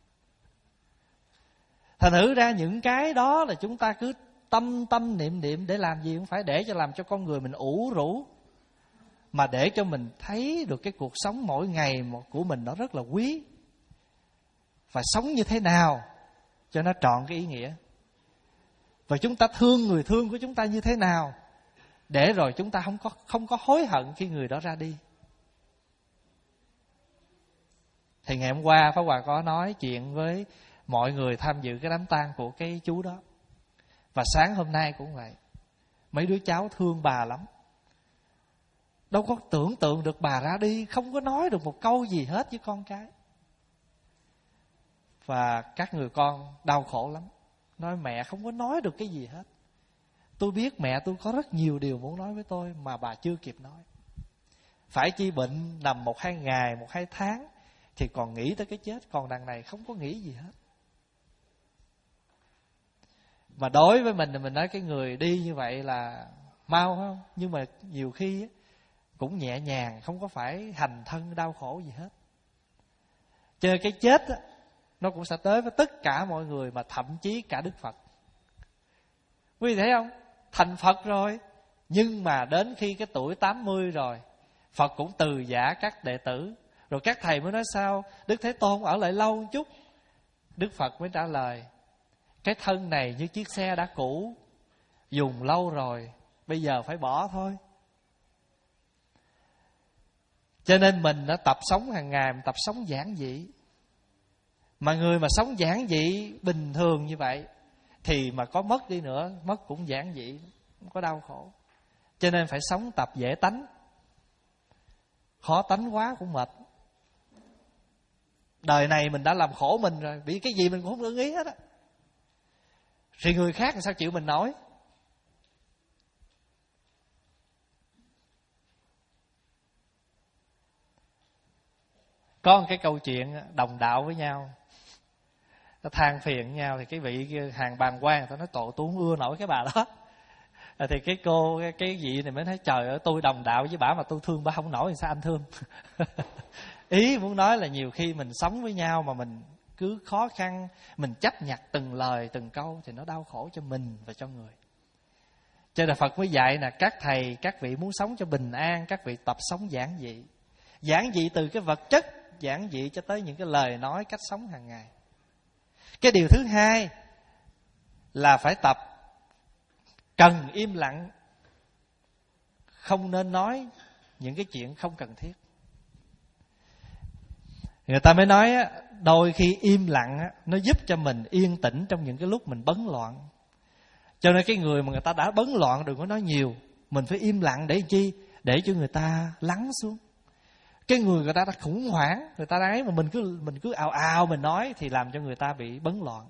Thành thử ra những cái đó là chúng ta cứ tâm tâm niệm niệm để làm gì? Không phải để cho làm cho con người mình ủ rũ, mà để cho mình thấy được cái cuộc sống mỗi ngày của mình nó rất là quý. Và sống như thế nào cho nó trọn cái ý nghĩa. Và chúng ta thương người thương của chúng ta như thế nào, để rồi chúng ta không có, không có hối hận khi người đó ra đi. Thì ngày hôm qua Pháp Hòa có nói chuyện với mọi người tham dự cái đám tang của cái chú đó. Và sáng hôm nay cũng vậy. Mấy đứa cháu thương bà lắm. Đâu có tưởng tượng được bà ra đi, không có nói được một câu gì hết với con cái. Và các người con đau khổ lắm. Nói mẹ không có nói được cái gì hết. Tôi biết mẹ tôi có rất nhiều điều muốn nói với tôi mà bà chưa kịp nói. Phải chi bệnh nằm một hai ngày, một hai tháng thì còn nghĩ tới cái chết. Còn đằng này không có nghĩ gì hết. Mà đối với mình thì mình nói cái người đi như vậy là mau không? Nhưng mà nhiều khi cũng nhẹ nhàng, không có phải hành thân đau khổ gì hết. Cho nên cái chết á, nó cũng sẽ tới với tất cả mọi người, mà thậm chí cả Đức Phật. Quý vị thấy không? Thành Phật rồi, nhưng mà đến khi cái tuổi tám mươi rồi, Phật cũng từ giã các đệ tử. Rồi các thầy mới nói sao? Đức Thế Tôn ở lại lâu một chút. Đức Phật mới trả lời, cái thân này như chiếc xe đã cũ, dùng lâu rồi, bây giờ phải bỏ thôi. Cho nên mình đã tập sống hàng ngày, mình tập sống giản dị. Mà người mà sống giản dị bình thường như vậy thì mà có mất đi nữa, mất cũng giản dị, không có đau khổ. Cho nên phải sống tập dễ tánh. Khó tánh quá cũng mệt. Đời này mình đã làm khổ mình rồi, vì cái gì mình cũng không ưng ý hết á. Thì người khác làm sao chịu mình nổi? Có một cái câu chuyện đồng đạo với nhau, nó than phiền nhau, thì cái vị hàng bàng quan ta nói tội tôi không ưa nổi cái bà đó. Thì cái cô cái, cái vị này mới nói trời ơi, tôi đồng đạo với bà mà tôi thương bà không nổi thì sao anh thương? Ý muốn nói là nhiều khi mình sống với nhau mà mình cứ khó khăn, mình chấp nhặt từng lời từng câu thì nó đau khổ cho mình và cho người. Cho nên Phật mới dạy là các thầy, các vị muốn sống cho bình an, các vị tập sống giản dị. Giản dị từ cái vật chất, giản dị cho tới những cái lời nói, cách sống hàng ngày. Cái điều thứ hai là phải tập cần im lặng, không nên nói những cái chuyện không cần thiết. Người ta mới nói đôi khi im lặng nó giúp cho mình yên tĩnh trong những cái lúc mình bấn loạn. Cho nên cái người mà người ta đã bấn loạn đừng có nói nhiều, mình phải im lặng để chi? Để cho người ta lắng xuống. Cái người người ta đã khủng hoảng, người ta đang ấy mà mình cứ mình cứ ào ào mình nói thì làm cho người ta bị bấn loạn.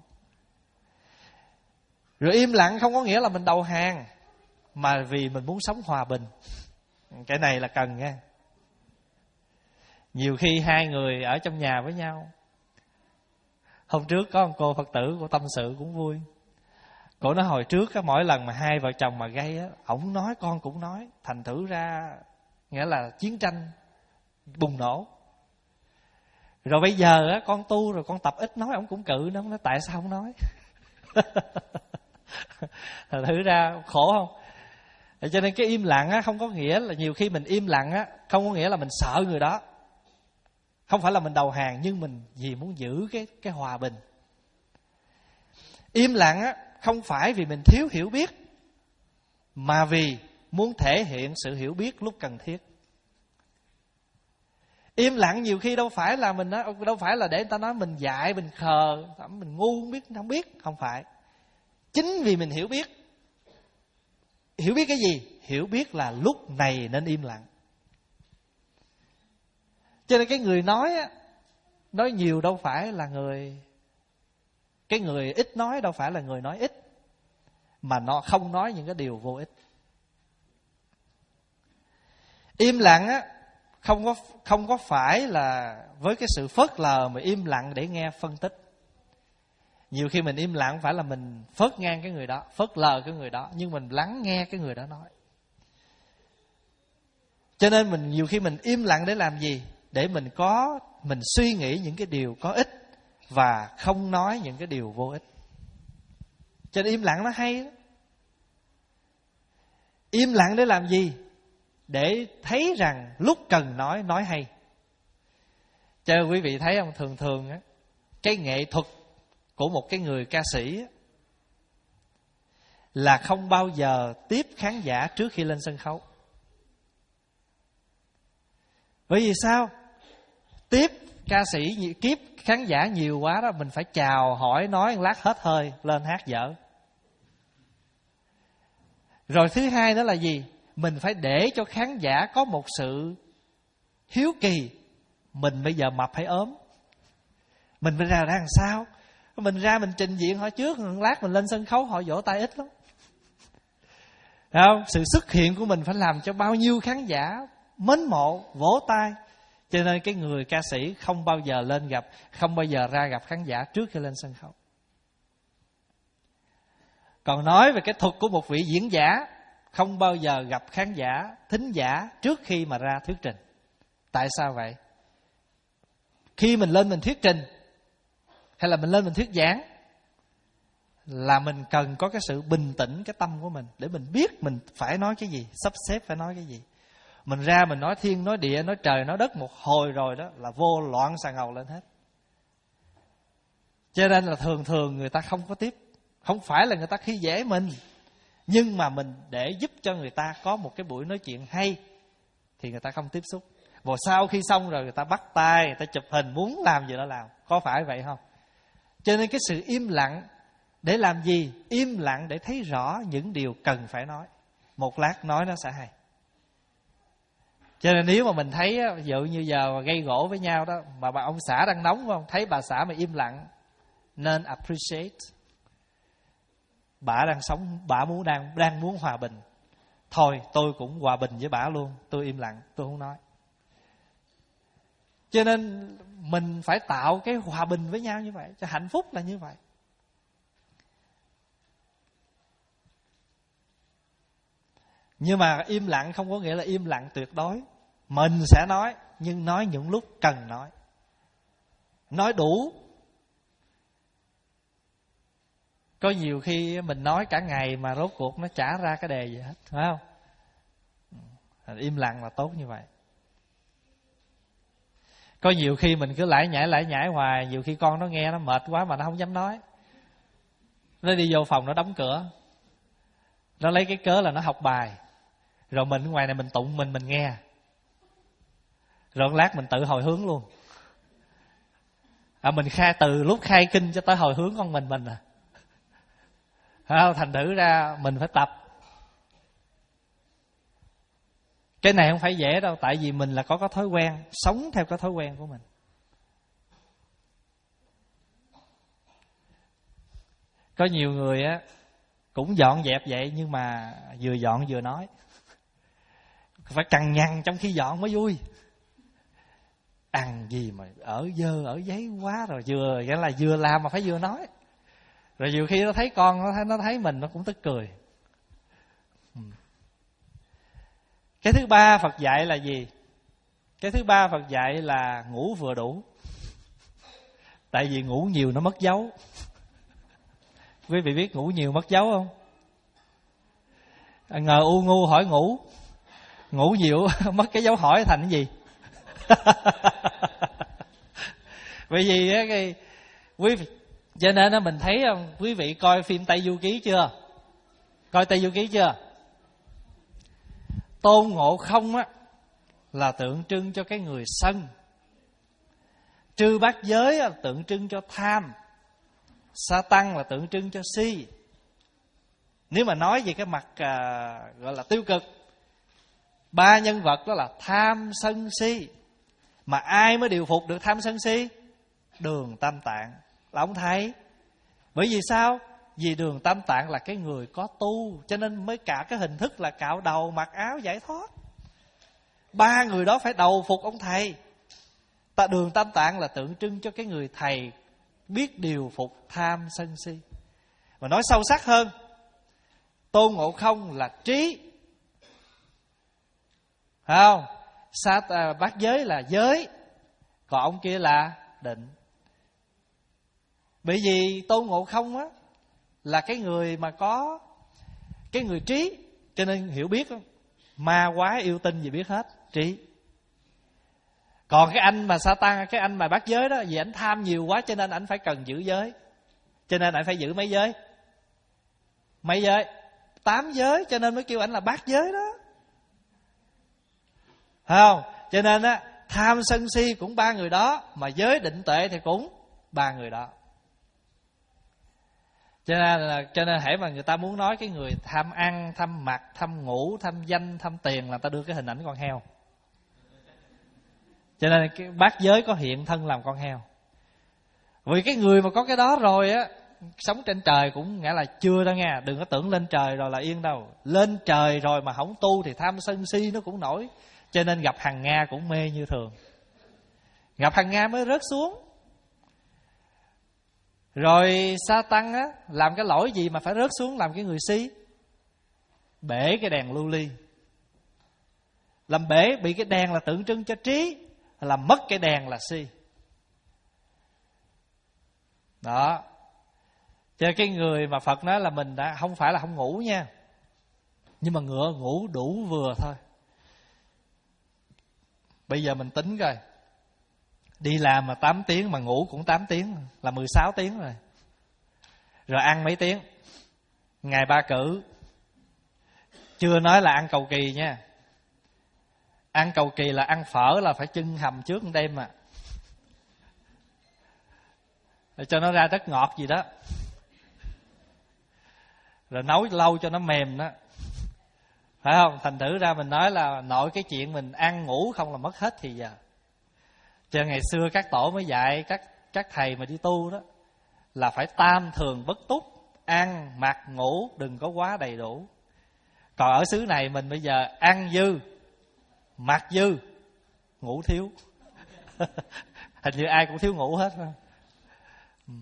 Rồi im lặng không có nghĩa là mình đầu hàng, mà vì mình muốn sống hòa bình. Cái này là cần nha. Nhiều khi hai người ở trong nhà với nhau. Hôm trước có một cô Phật tử, cô tâm sự cũng vui. Cô nói hồi trước á, mỗi lần mà hai vợ chồng mà gây á, ổng nói con cũng nói, thành thử ra nghĩa là chiến tranh bùng nổ. Rồi bây giờ á, con tu rồi con tập ít nói, ổng cũng cự nó, nói tại sao không nói? Thành thử ra khổ không? Cho nên cái im lặng á, không có nghĩa là nhiều khi mình im lặng á, không có nghĩa là mình sợ người đó. Không phải là mình đầu hàng, nhưng mình vì muốn giữ cái, cái hòa bình. Im lặng á, không phải vì mình thiếu hiểu biết, mà vì muốn thể hiện sự hiểu biết lúc cần thiết. Im lặng nhiều khi đâu phải là mình nói, đâu phải là để người ta nói mình dại, mình khờ, mình ngu không biết, không biết, không phải. Chính vì mình hiểu biết. Hiểu biết cái gì? Hiểu biết là lúc này nên im lặng. Cho nên cái người nói á, nói nhiều đâu phải là người, cái người ít nói đâu phải là người nói ít, mà nó không nói những cái điều vô ích. Im lặng á, không có không có phải là với cái sự phớt lờ mà im lặng để nghe phân tích. Nhiều khi mình im lặng phải là mình phớt ngang cái người đó, phớt lờ cái người đó, nhưng mình lắng nghe cái người đó nói. Cho nên mình nhiều khi mình im lặng để làm gì? Để mình có, mình suy nghĩ những cái điều có ích và không nói những cái điều vô ích. Cho nên im lặng nó hay đó. Im lặng để làm gì? Để thấy rằng lúc cần nói, nói hay. Cho nên quý vị thấy không, thường thường á, cái nghệ thuật của một cái người ca sĩ á, là không bao giờ tiếp khán giả trước khi lên sân khấu. Bởi vì sao? Tiếp ca sĩ, kiếp khán giả nhiều quá đó, mình phải chào hỏi nói một lát hết hơi, lên hát dở. Rồi thứ hai đó là gì? Mình phải để cho khán giả có một sự hiếu kỳ. Mình bây giờ mập hay ốm? Mình phải ra ra làm sao? Mình ra mình trình diện họ trước, một lát mình lên sân khấu họ vỗ tay ít lắm. Thấy không? Sự xuất hiện của mình phải làm cho bao nhiêu khán giả mến mộ, vỗ tay. Cho nên cái người ca sĩ không bao giờ lên gặp, không bao giờ ra gặp khán giả trước khi lên sân khấu. Còn nói về cái thuật của một vị diễn giả, không bao giờ gặp khán giả, thính giả trước khi mà ra thuyết trình. Tại sao vậy? Khi mình lên mình thuyết trình hay là mình lên mình thuyết giảng, là mình cần có cái sự bình tĩnh cái tâm của mình, để mình biết mình phải nói cái gì, sắp xếp phải nói cái gì. Mình ra mình nói thiên, nói địa, nói trời, nói đất một hồi rồi đó là vô loạn xà ngầu lên hết. Cho nên là thường thường người ta không có tiếp. Không phải là người ta khi dễ mình, nhưng mà mình để giúp cho người ta có một cái buổi nói chuyện hay thì người ta không tiếp xúc. Và sau khi xong rồi người ta bắt tay, người ta chụp hình, muốn làm gì đó làm. Có phải vậy không? Cho nên cái sự im lặng để làm gì? Im lặng để thấy rõ những điều cần phải nói. Một lát nói nó sẽ hay. Cho nên nếu mà mình thấy ví dụ như giờ mà gây gỗ với nhau đó, mà bà ông xã đang nóng không, thấy bà xã mà im lặng, nên appreciate. Bà đang sống, bà muốn đang đang muốn hòa bình. Thôi tôi cũng hòa bình với bà luôn, tôi im lặng, tôi không nói. Cho nên mình phải tạo cái hòa bình với nhau như vậy, cho hạnh phúc là như vậy. Nhưng mà im lặng không có nghĩa là im lặng tuyệt đối. Mình sẽ nói, nhưng nói những lúc cần nói. Nói đủ. Có nhiều khi mình nói cả ngày mà rốt cuộc nó chả ra cái đề gì hết, phải không? Im lặng là tốt như vậy. Có nhiều khi mình cứ lải nhải lải nhải hoài, nhiều khi con nó nghe nó mệt quá mà nó không dám nói. Nó đi vô phòng nó đóng cửa, nó lấy cái cớ là nó học bài. Rồi mình ở ngoài này mình tụng mình mình nghe. Rồi một lát mình tự hồi hướng luôn. À, mình khai từ lúc khai kinh cho tới hồi hướng con mình mình à. Thành thử ra mình phải tập. Cái này không phải dễ đâu, tại vì mình là có cái thói quen, sống theo cái thói quen của mình. Có nhiều người á cũng dọn dẹp vậy, nhưng mà vừa dọn vừa nói. Phải cằn nhằn trong khi dọn mới vui. Ăn gì mà ở dơ ở giấy quá, rồi vừa nghĩa là vừa làm mà phải vừa nói. Rồi nhiều khi nó thấy con nó thấy, nó thấy mình nó cũng tức cười. Cái thứ ba Phật dạy là gì? Cái thứ ba Phật dạy là ngủ vừa đủ. Tại vì ngủ nhiều nó mất dấu. Quý vị biết ngủ nhiều mất dấu không? Ngờ u ngu hỏi ngủ. Ngủ nhiều mất cái dấu hỏi thành cái gì? Bởi vì á, cái quý vị, cho nên á, mình thấy không, quý vị coi phim Tây Du Ký chưa? Coi Tây Du Ký chưa? Tôn Ngộ Không á là tượng trưng cho cái người sân. Trư Bát Giới là tượng trưng cho tham. Sa Tăng là tượng trưng cho si. Nếu mà nói về cái mặt à, gọi là tiêu cực, ba nhân vật đó là tham sân si. Mà ai mới điều phục được tham sân si? Đường Tam Tạng là ông thầy. Bởi vì sao? Vì Đường Tam Tạng là cái người có tu, cho nên mới cả cái hình thức là cạo đầu, mặc áo, giải thoát. Ba người đó phải đầu phục ông thầy. Ta Đường Tam Tạng là tượng trưng cho cái người thầy biết điều phục tham sân si. Mà nói sâu sắc hơn, Tôn Ngộ Không là trí, phải không? Sát à, Bát Giới là giới, còn ông kia là định. Bởi vì Tôn Ngộ Không á là cái người mà có cái người trí, cho nên hiểu biết không? Ma quái yêu tinh gì biết hết, trí. Còn cái anh mà Satan, cái anh mà bát giới đó, vì anh tham nhiều quá cho nên anh phải cần giữ giới. Cho nên anh phải giữ mấy giới? Mấy giới? Tám giới, cho nên mới kêu anh là bát giới đó. Phải không? Cho nên á, tham sân si cũng ba người đó, mà giới định tuệ thì cũng ba người đó. Cho nên là cho nên hễ mà người ta muốn nói cái người tham ăn, tham mặc, tham ngủ, tham danh, tham tiền là ta đưa cái hình ảnh con heo. Cho nên cái bát giới có hiện thân làm con heo. Vì cái người mà có cái đó rồi á, sống trên trời cũng nghĩa là chưa đâu nha. Đừng có tưởng lên trời rồi là yên đâu. Lên trời rồi mà không tu thì tham sân si nó cũng nổi. Cho nên gặp hằng Nga cũng mê như thường. Gặp hằng Nga mới rớt xuống. Rồi Sa-tăng á, làm cái lỗi gì mà phải rớt xuống làm cái người si? Bể cái đèn lưu ly. Làm bể, bị cái đèn là tượng trưng cho trí, làm mất cái đèn là si. Đó. Cho cái người mà Phật nói là mình đã không phải là không ngủ nha, nhưng mà ngựa ngủ đủ vừa thôi. Bây giờ mình tính coi, đi làm mà tám tiếng mà ngủ cũng tám tiếng, là mười sáu tiếng rồi. Rồi ăn mấy tiếng? Ngày ba cử. Chưa nói là ăn cầu kỳ nha. Ăn cầu kỳ là ăn phở là phải chưng hầm trước một đêm mà, để cho nó ra rất ngọt gì đó. Rồi nấu lâu cho nó mềm đó. phải không? Thành thử ra mình nói là nội cái chuyện mình ăn ngủ không là mất hết thì giờ. Cho ngày xưa các tổ mới dạy các các thầy mà đi tu đó là phải tam thường bất túc, ăn mặc ngủ đừng có quá đầy đủ. Còn ở xứ này mình bây giờ ăn dư, mặc dư, ngủ thiếu. Hình như ai cũng thiếu ngủ hết. Ừ.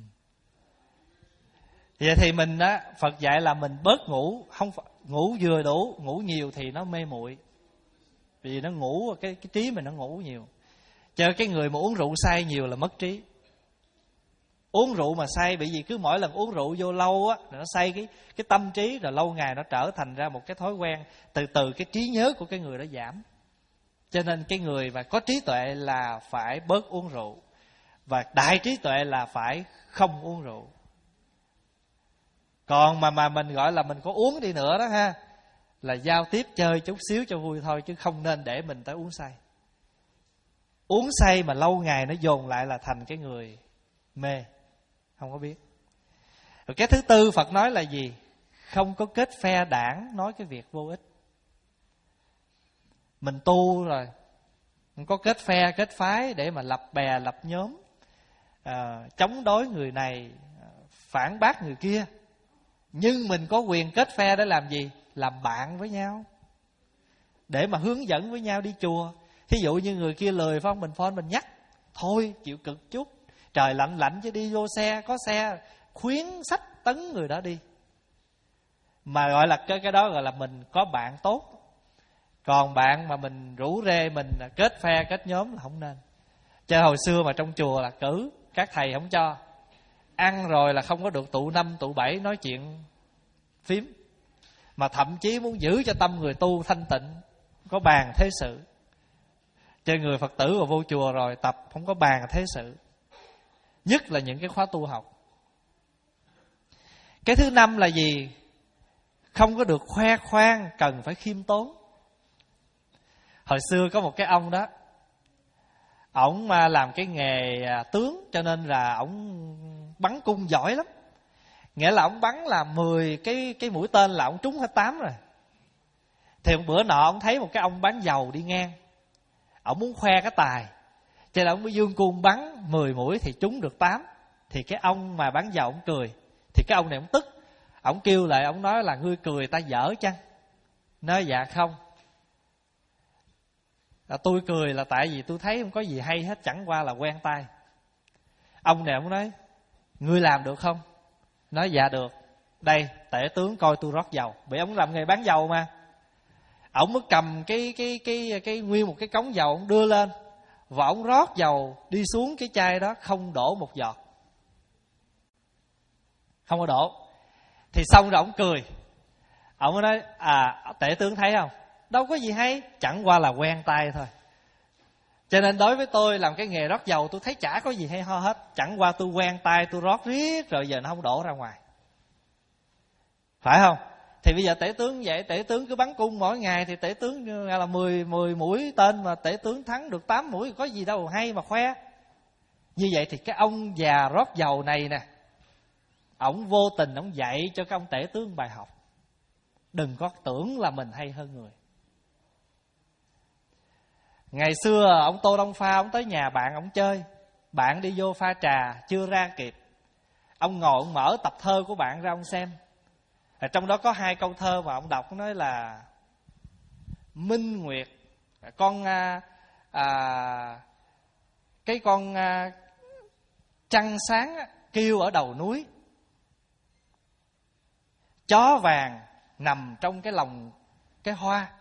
Vậy thì mình á, Phật dạy là mình bớt ngủ, không ngủ vừa đủ, ngủ nhiều thì nó mê muội. Vì nó ngủ cái cái trí mình nó ngủ nhiều. Cho cái người mà uống rượu say nhiều là mất trí. Uống rượu mà say, bởi vì cứ mỗi lần uống rượu vô lâu á, nó say cái cái tâm trí, rồi lâu ngày nó trở thành ra một cái thói quen, từ từ cái trí nhớ của cái người đó giảm. Cho nên cái người mà có trí tuệ là phải bớt uống rượu, và đại trí tuệ là phải không uống rượu. Còn mà mà mình gọi là mình có uống đi nữa đó ha, là giao tiếp chơi chút xíu cho vui thôi, chứ không nên để mình tới uống say. Uống say mà lâu ngày nó dồn lại là thành cái người mê, không có biết. Rồi cái thứ tư Phật nói là gì? Không có kết phe đảng, nói cái việc vô ích. Mình tu rồi, không có kết phe, kết phái để mà lập bè, lập nhóm, à, chống đối người này, phản bác người kia. Nhưng mình có quyền kết phe để làm gì? Làm bạn với nhau, để mà hướng dẫn với nhau đi chùa. Thí dụ như người kia lười phải không? Mình phone mình nhắc, thôi chịu cực chút, trời lạnh lạnh chứ đi vô xe, có xe khuyến sách tấn người đó đi. Mà gọi là cái, cái đó gọi là mình có bạn tốt. Còn bạn mà mình rủ rê, mình kết phe, kết nhóm là không nên. Chứ hồi xưa mà trong chùa là cử, các thầy không cho. Ăn rồi là không có được tụ năm, tụ bảy nói chuyện phím. Mà thậm chí muốn giữ cho tâm người tu thanh tịnh, có bàn thế sự. Cho người Phật tử mà vô chùa rồi tập không có bàn thế sự, nhất là những cái khóa tu học. Cái thứ năm là gì? Không có được khoe khoang, cần phải khiêm tốn. Hồi xưa có một cái ông đó, ổng mà làm cái nghề tướng, cho nên là ổng bắn cung giỏi lắm. Nghĩa là ổng bắn là mười cái cái mũi tên là ổng trúng hết tám rồi. Thì một bữa nọ ổng thấy một cái ông bán dầu đi ngang, ổng muốn khoe cái tài, cho nên ổng mới dương cung bắn mười mũi thì trúng được tám. Thì cái ông mà bán dầu ổng cười, thì cái ông này ổng tức, ổng kêu lại, ổng nói là ngươi cười ta dở chăng? Nói dạ không, là tôi cười là tại vì tôi thấy không có gì hay hết, chẳng qua là quen tay. Ông này ổng nói ngươi làm được không? Nói dạ được, đây tể tướng coi tôi rót dầu. Bởi ổng làm nghề bán dầu mà. Ổng mới cầm cái cái cái cái nguyên một cái cống dầu, ổng đưa lên và ổng rót dầu đi xuống cái chai đó, không đổ một giọt, không có đổ. Thì xong rồi ổng cười, ổng mới nói à tể tướng thấy không, đâu có gì hay, chẳng qua là quen tay thôi. Cho nên đối với tôi làm cái nghề rót dầu, tôi thấy chả có gì hay ho hết, chẳng qua tôi quen tay, tôi rót riết rồi giờ nó không đổ ra ngoài, phải không? Thì bây giờ tể tướng vậy, tể tướng cứ bắn cung mỗi ngày thì tể tướng là mười mũi tên, mà tể tướng thắng được tám mũi, có gì đâu hay mà khoe. Như vậy thì cái ông già rót dầu này nè, ổng vô tình ổng dạy cho cái ông tể tướng bài học. Đừng có tưởng là mình hay hơn người. Ngày xưa ông Tô Đông Pha, ông tới nhà bạn ông chơi, bạn đi vô pha trà chưa ra kịp, ông ngồi ông mở tập thơ của bạn ra ông xem. Ở trong đó có hai câu thơ mà ông đọc, nói là Minh Nguyệt, con à, à, cái con à, trăng sáng kêu ở đầu núi, chó vàng nằm trong cái lòng cái hoa.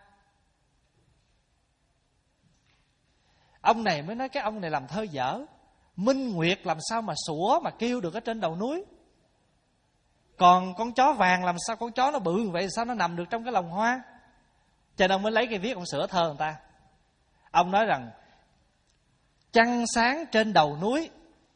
Ông này mới nói cái ông này làm thơ dở. Minh Nguyệt làm sao mà sủa mà kêu được ở trên đầu núi, còn con chó vàng làm sao, con chó nó bự vậy sao nó nằm được trong cái lồng hoa? Cho nên ông mới lấy cái viết ông sửa thơ người ta. Ông nói rằng trăng sáng trên đầu núi,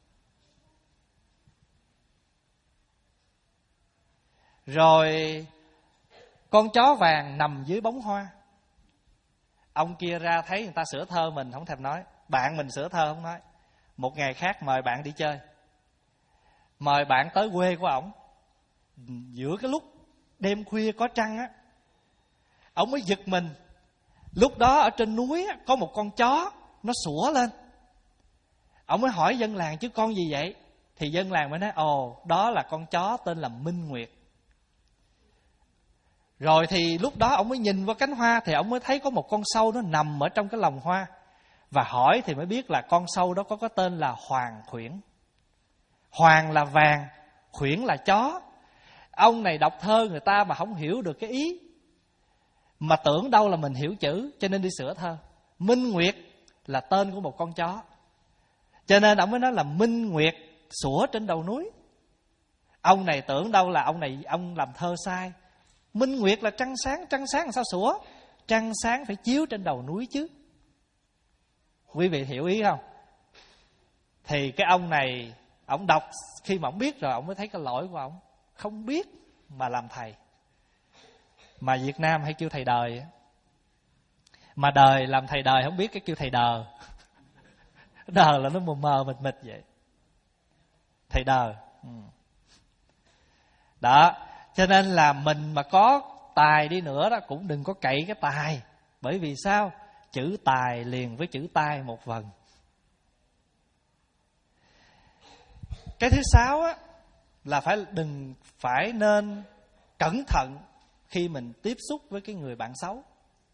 rồi con chó vàng nằm dưới bóng hoa. Ông kia ra thấy người ta sửa thơ mình không thèm nói, bạn mình sửa thơ không nói. Một ngày khác mời bạn đi chơi, mời bạn tới quê của ổng. Giữa cái lúc đêm khuya có trăng á, Ông mới giật mình. Lúc đó ở trên núi có một con chó, nó sủa lên. Ông mới hỏi dân làng chứ con gì vậy? Thì dân làng mới nói ồ, đó là con chó tên là Minh Nguyệt. Rồi thì lúc đó ông mới nhìn vào cánh hoa, thì ông mới thấy có một con sâu nó nằm ở trong cái lồng hoa. Và hỏi thì mới biết là con sâu đó có cái tên là Hoàng Khuyển. Hoàng là vàng, Khuyển là chó. Ông này đọc thơ người ta mà không hiểu được cái ý, mà tưởng đâu là mình hiểu chữ, cho nên đi sửa thơ. Minh Nguyệt là tên của một con chó, cho nên ông mới nói là Minh Nguyệt sủa trên đầu núi. Ông này tưởng đâu là ông này ông làm thơ sai. Minh Nguyệt là trăng sáng, trăng sáng làm sao sủa? Trăng sáng phải chiếu trên đầu núi chứ. Quý vị hiểu ý không? Thì cái ông này, ông đọc khi mà ông biết rồi, ông mới thấy cái lỗi của ông. Không biết mà làm thầy. Mà Việt Nam hay kêu thầy đời. Mà đời làm thầy đời không biết cái kêu thầy đờ. Đờ là nó mờ mờ mịt mịt vậy. Thầy đờ. Đó, cho nên là mình mà có tài đi nữa đó cũng đừng có cậy cái tài. Bởi vì sao? Chữ tài liền với chữ tai một phần. Cái thứ sáu á, là phải đừng phải nên cẩn thận khi mình tiếp xúc với cái người bạn xấu.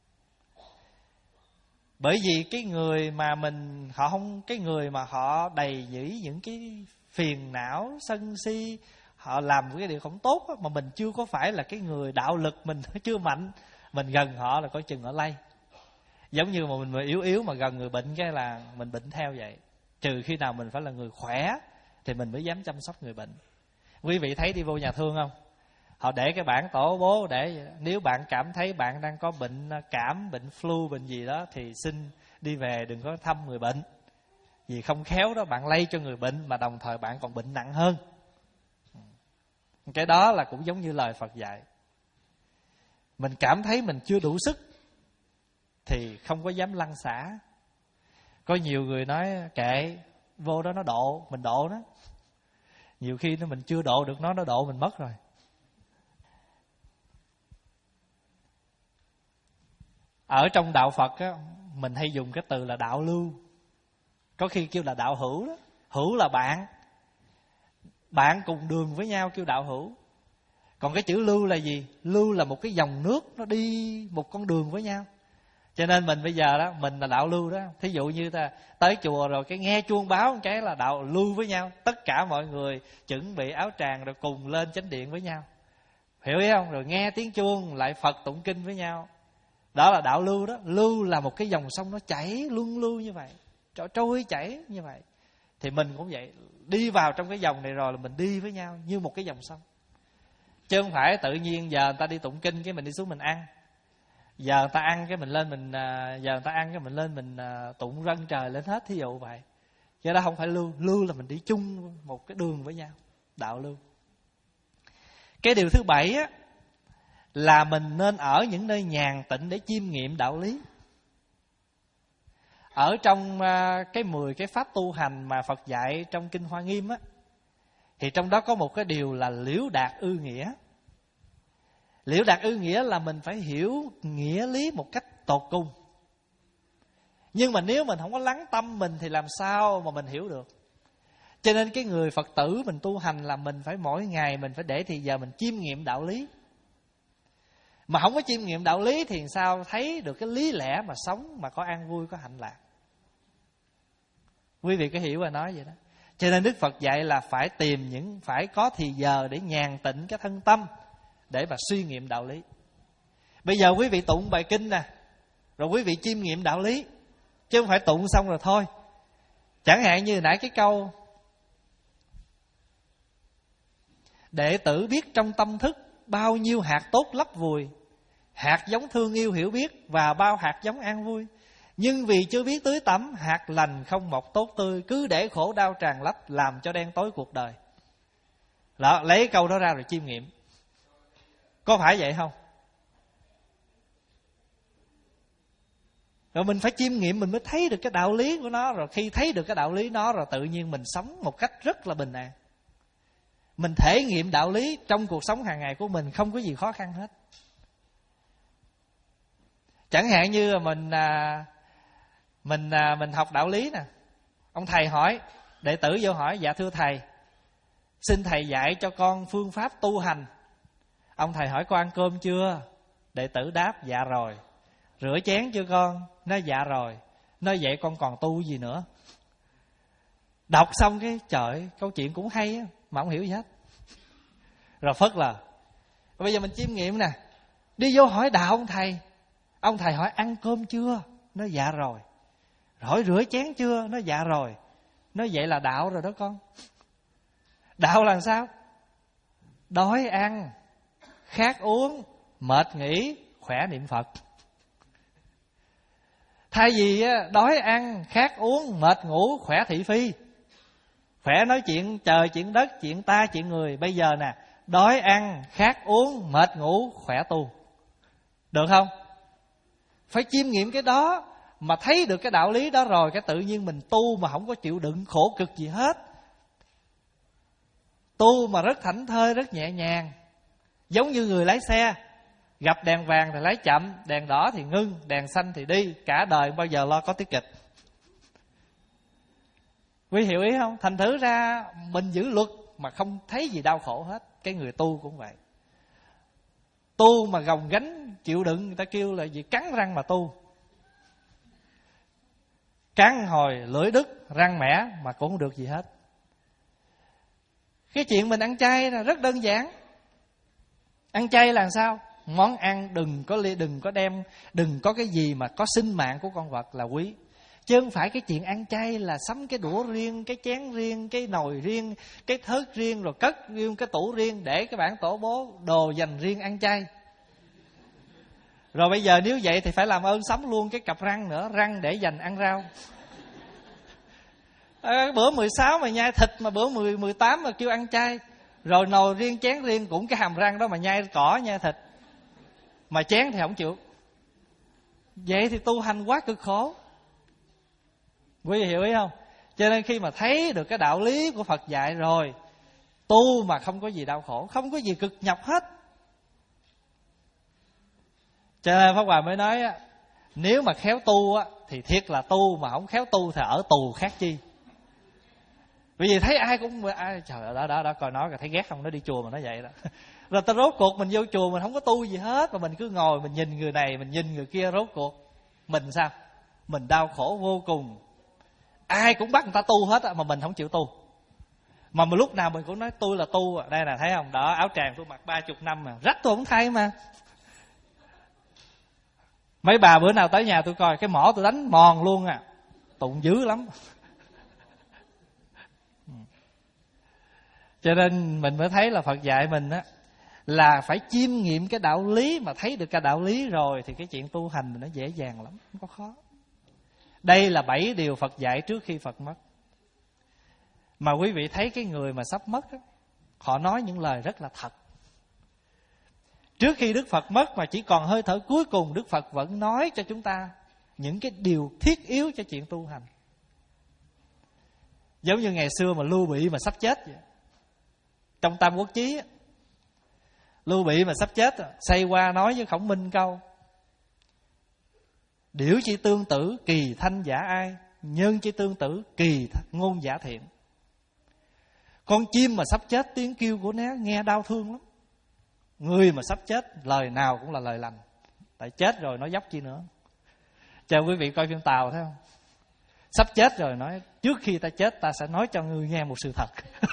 Bởi vì cái người mà mình họ không cái người mà họ đầy dẫy những cái phiền não, sân si, họ làm cái điều không tốt á, mà mình chưa có phải là cái người đạo lực mình chưa mạnh, mình gần họ là coi chừng họ lây. Giống như mà mình mà yếu yếu mà gần người bệnh cái là mình bệnh theo vậy. Trừ khi nào mình phải là người khỏe thì mình mới dám chăm sóc người bệnh. Quý vị thấy đi vô nhà thương không? Họ để cái bảng tổ bố để nếu bạn cảm thấy bạn đang có bệnh cảm, bệnh flu, bệnh gì đó thì xin đi về, đừng có thăm người bệnh. Vì không khéo đó bạn lây cho người bệnh mà đồng thời bạn còn bệnh nặng hơn. Cái đó là cũng giống như lời Phật dạy. Mình cảm thấy mình chưa đủ sức thì không có dám lăn xả. Có nhiều người nói kệ, vô đó nó độ, mình độ nó. Nhiều khi nó mình chưa độ được nó, nó độ mình mất rồi. Ở trong đạo Phật á, mình hay dùng cái từ là đạo lưu. Có khi kêu là đạo hữu đó. Hữu là bạn. Bạn cùng đường với nhau kêu đạo hữu. Còn cái chữ lưu là gì? Lưu là một cái dòng nước, nó đi một con đường với nhau. Cho nên mình bây giờ đó, mình là đạo lưu đó. Thí dụ như ta tới chùa rồi cái nghe chuông báo một cái là đạo lưu với nhau. Tất cả mọi người chuẩn bị áo tràng rồi cùng lên chánh điện với nhau. Hiểu ý không? Rồi nghe tiếng chuông lại Phật tụng kinh với nhau. Đó là đạo lưu đó. Lưu là một cái dòng sông nó chảy luân lưu như vậy, trôi chảy như vậy. Thì mình cũng vậy, đi vào trong cái dòng này rồi là mình đi với nhau như một cái dòng sông. Chứ không phải tự nhiên giờ người ta đi tụng kinh cái mình đi xuống mình ăn. Giờ người ta ăn cái mình lên mình giờ người ta ăn cái mình lên mình tụng rân trời lên hết, thí dụ vậy. Chứ đó không phải lưu. Lưu là mình đi chung một cái đường với nhau, đạo lưu. Cái điều thứ bảy á, là mình nên ở những nơi nhàn tịnh để chiêm nghiệm đạo lý. Ở trong cái mười cái pháp tu hành mà Phật dạy trong Kinh Hoa Nghiêm á, thì trong đó có một cái điều là liễu đạt ư nghĩa. Liễu đạt ư nghĩa là mình phải hiểu nghĩa lý một cách tột cùng. Nhưng mà nếu mình không có lắng tâm mình thì làm sao mà mình hiểu được. Cho nên cái người Phật tử mình tu hành là mình phải mỗi ngày mình phải để thì giờ mình chiêm nghiệm đạo lý. Mà không có chiêm nghiệm đạo lý thì sao thấy được cái lý lẽ mà sống mà có an vui, có hạnh lạc. Quý vị có hiểu và nói vậy đó. Cho nên Đức Phật dạy là phải tìm những, phải có thì giờ để nhàn tịnh cái thân tâm, để mà suy nghiệm đạo lý. Bây giờ quý vị tụng bài kinh nè, rồi quý vị chiêm nghiệm đạo lý, chứ không phải tụng xong rồi thôi. Chẳng hạn như nãy cái câu đệ tử biết trong tâm thức bao nhiêu hạt tốt lấp vùi, hạt giống thương yêu hiểu biết và bao hạt giống an vui. Nhưng vì chưa biết tưới tắm, hạt lành không mọc tốt tươi, cứ để khổ đau tràn lấp, làm cho đen tối cuộc đời. Đó, lấy câu đó ra rồi chiêm nghiệm. Có phải vậy không? Rồi mình phải chiêm nghiệm mình mới thấy được cái đạo lý của nó. Rồi khi thấy được cái đạo lý nó rồi tự nhiên mình sống một cách rất là bình an. Mình thể nghiệm đạo lý trong cuộc sống hàng ngày của mình, không có gì khó khăn hết. Chẳng hạn như mình à, mình à, mình học đạo lý nè, ông thầy hỏi, đệ tử vô hỏi: dạ thưa thầy, xin thầy dạy cho con phương pháp tu hành. Ông thầy hỏi: con ăn cơm chưa? Đệ tử đáp: dạ rồi. Rửa chén chưa con? Nói dạ rồi. Nói vậy con còn tu gì nữa? Đọc xong cái trời, câu chuyện cũng hay á, mà không hiểu gì hết. Rồi phất là bây giờ mình chiêm nghiệm nè, đi vô hỏi đạo ông thầy. Ông thầy hỏi: ăn cơm chưa? Nói dạ rồi. Hỏi rửa chén chưa? Nói dạ rồi. Nói vậy là đạo rồi đó con. Đạo là sao? Đói ăn, khát uống, mệt nghỉ, khỏe niệm Phật. Thay vì đói ăn, khát uống, mệt ngủ, khỏe thị phi, khỏe nói chuyện trời, chuyện đất, chuyện ta, chuyện người. Bây giờ nè, đói ăn, khát uống, mệt ngủ, khỏe tu. Được không? Phải chiêm nghiệm cái đó, mà thấy được cái đạo lý đó rồi, cái tự nhiên mình tu mà không có chịu đựng khổ cực gì hết. Tu mà rất thảnh thơi, rất nhẹ nhàng. Giống như người lái xe, gặp đèn vàng thì lái chậm, đèn đỏ thì ngưng, đèn xanh thì đi. Cả đời bao giờ lo có tiết kịch. Quý hiểu ý không? Thành thử ra mình giữ luật mà không thấy gì đau khổ hết. Cái người tu cũng vậy. Tu mà gồng gánh chịu đựng, người ta kêu là gì? Cắn răng mà tu. Cắn hồi lưỡi đứt, răng mẻ mà cũng không được gì hết. Cái chuyện mình ăn chay là rất đơn giản. Ăn chay là sao? Món ăn đừng có đừng có đem, đừng có cái gì mà có sinh mạng của con vật là quý. Chứ không phải cái chuyện ăn chay là sắm cái đũa riêng, cái chén riêng, cái nồi riêng, cái thớt riêng, rồi cất riêng cái tủ riêng để cái bản tổ bố đồ dành riêng ăn chay. Rồi bây giờ nếu vậy thì phải làm ơn sắm luôn cái cặp răng nữa, răng để dành ăn rau. À, bữa mười sáu mà nhai thịt, mà bữa mười, mười tám mà kêu ăn chay. Rồi nồi riêng, chén riêng, cũng cái hàm răng đó mà nhai cỏ, nhai thịt. Mà chén thì không chịu. Vậy thì tu hành quá cực khổ. Quý vị hiểu ý không? Cho nên khi mà thấy được cái đạo lý của Phật dạy rồi, tu mà không có gì đau khổ, không có gì cực nhọc hết. Cho nên Pháp Hòa mới nói, nếu mà khéo tu thì thiệt là tu, mà không khéo tu thì ở tù khác chi. Bởi vì thấy ai cũng ai, trời ơi, đó, đó, đó, coi nói, thấy ghét không, nó đi chùa mà nó vậy đó. Rồi ta rốt cuộc mình vô chùa mình không có tu gì hết, mà mình cứ ngồi mình nhìn người này, mình nhìn người kia, rốt cuộc mình sao? Mình đau khổ vô cùng. Ai cũng bắt người ta tu hết mà mình không chịu tu. Mà một lúc nào mình cũng nói tôi là tu. Đây nè, thấy không? Đó, áo tràng tôi mặc ba mươi năm mà, rách tôi không thay mà. Mấy bà bữa nào tới nhà tôi coi, cái mỏ tôi đánh mòn luôn à, tụng dữ lắm. Cho nên mình mới thấy là Phật dạy mình á, là phải chiêm nghiệm cái đạo lý. Mà thấy được cái đạo lý rồi thì cái chuyện tu hành mình nó dễ dàng lắm, không có khó. Đây là bảy điều Phật dạy trước khi Phật mất. Mà quý vị thấy cái người mà sắp mất á, họ nói những lời rất là thật. Trước khi Đức Phật mất mà chỉ còn hơi thở cuối cùng, Đức Phật vẫn nói cho chúng ta những cái điều thiết yếu cho chuyện tu hành. Giống như ngày xưa mà Lưu Bị mà sắp chết vậy. Trong Tam Quốc Chí, Lưu Bị mà sắp chết, xoay qua nói với Khổng Minh câu: điểu chi tương tử, kỳ thanh giả ai, nhân chi tương tử, kỳ ngôn giả thiện. Con chim mà sắp chết, tiếng kêu của nó nghe đau thương lắm. Người mà sắp chết, lời nào cũng là lời lành. Tại chết rồi nói dốc chi nữa. Cho quý vị coi phim Tàu thấy không? Sắp chết rồi nói, trước khi ta chết ta sẽ nói cho ngươi nghe một sự thật.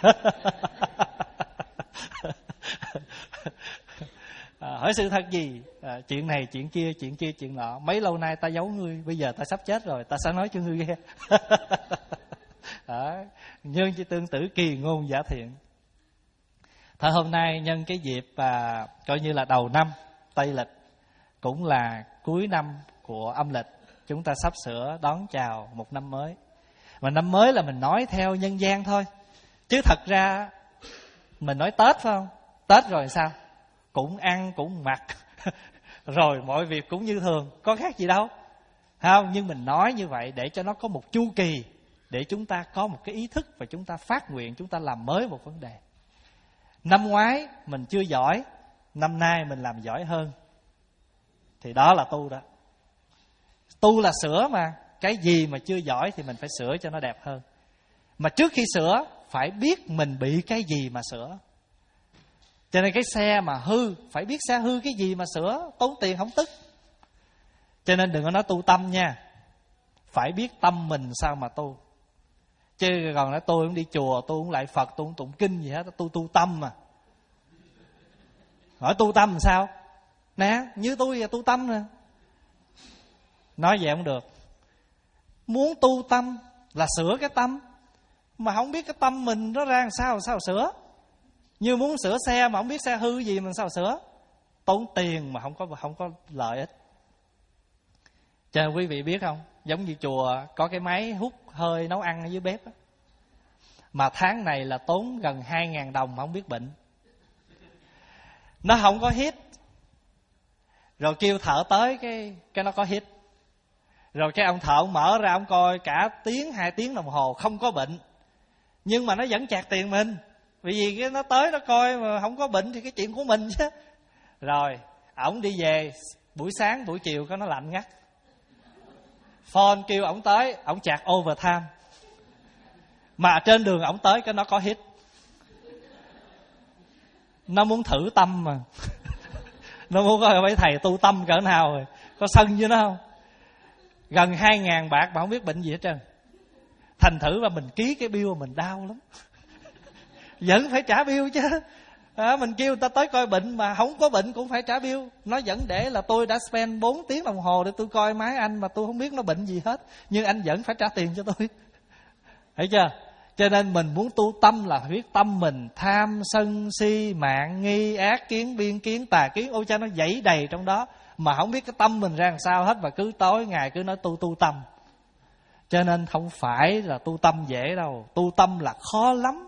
À, hỏi sự thật gì? À, chuyện này, chuyện kia, chuyện kia, chuyện nọ. Mấy lâu nay ta giấu ngươi, bây giờ ta sắp chết rồi, ta sẽ nói cho ngươi nghe. À, nhân chi tương tử, kỳ ngôn giả thiện. Thôi hôm nay nhân cái dịp à, coi như là đầu năm Tây lịch, cũng là cuối năm của âm lịch, chúng ta sắp sửa đón chào một năm mới. Mà năm mới là mình nói theo nhân gian thôi, chứ thật ra mình nói Tết phải không? Tết rồi sao? Cũng ăn, cũng mặc, rồi mọi việc cũng như thường, có khác gì đâu, không? Nhưng mình nói như vậy để cho nó có một chu kỳ, để chúng ta có một cái ý thức và chúng ta phát nguyện, chúng ta làm mới một vấn đề. Năm ngoái mình chưa giỏi, năm nay mình làm giỏi hơn, thì đó là tu đó. Tu là sửa mà. Cái gì mà chưa giỏi thì mình phải sửa cho nó đẹp hơn. Mà trước khi sửa phải biết mình bị cái gì mà sửa. Cho nên cái xe mà hư, phải biết xe hư cái gì mà sửa, tốn tiền không tức. Cho nên đừng có nói tu tâm nha. Phải biết tâm mình sao mà tu. Chứ còn nói tôi không đi chùa, tôi không lại Phật, tôi không tụng kinh gì hết, tôi tu tâm mà. Hỏi tu tâm làm sao? Nè, như tôi là tu tâm nè. Nói vậy không được. Muốn tu tâm là sửa cái tâm, mà không biết cái tâm mình nó ra làm sao, sao sửa. Như muốn sửa xe mà không biết xe hư gì mình sao sửa. Tốn tiền mà không có không có lợi ích. Cho nên quý vị biết không, giống như chùa có cái máy hút hơi nấu ăn ở dưới bếp á, mà tháng này là tốn gần hai ngàn đồng mà không biết bệnh. Nó không có hít. Rồi kêu thợ tới cái cái nó có hít. Rồi cái ông thợ mở ra ông coi cả tiếng hai tiếng đồng hồ không có bệnh. Nhưng mà nó vẫn chạc tiền mình. Vì vì cái nó tới nó coi mà không có bệnh thì cái chuyện của mình chứ. Rồi ổng đi về, buổi sáng buổi chiều có nó lạnh ngắt. Phone kêu ổng tới, ổng chạc overtime. Mà trên đường ổng tới cái nó có hít. Nó muốn thử tâm mà. Nó muốn coi mấy thầy tu tâm cỡ nào rồi. Có sân với nó không? Gần hai ngàn bạc mà không biết bệnh gì hết trơn. Thành thử mà mình ký cái bill mình đau lắm. Vẫn phải trả bill chứ. À, mình kêu người ta tới coi bệnh mà không có bệnh cũng phải trả bill. Nó vẫn để là tôi đã spend bốn tiếng đồng hồ để tôi coi máy anh mà tôi không biết nó bệnh gì hết. Nhưng anh vẫn phải trả tiền cho tôi. Thấy chưa? Cho nên mình muốn tu tâm là biết tâm mình tham, sân, si, mạng, nghi, ác kiến, biên kiến, tà kiến. Ôi cha nó dãy đầy trong đó. Mà không biết cái tâm mình ra làm sao hết. Và cứ tối ngày cứ nói tu tu tâm. Cho nên không phải là tu tâm dễ đâu. Tu tâm là khó lắm.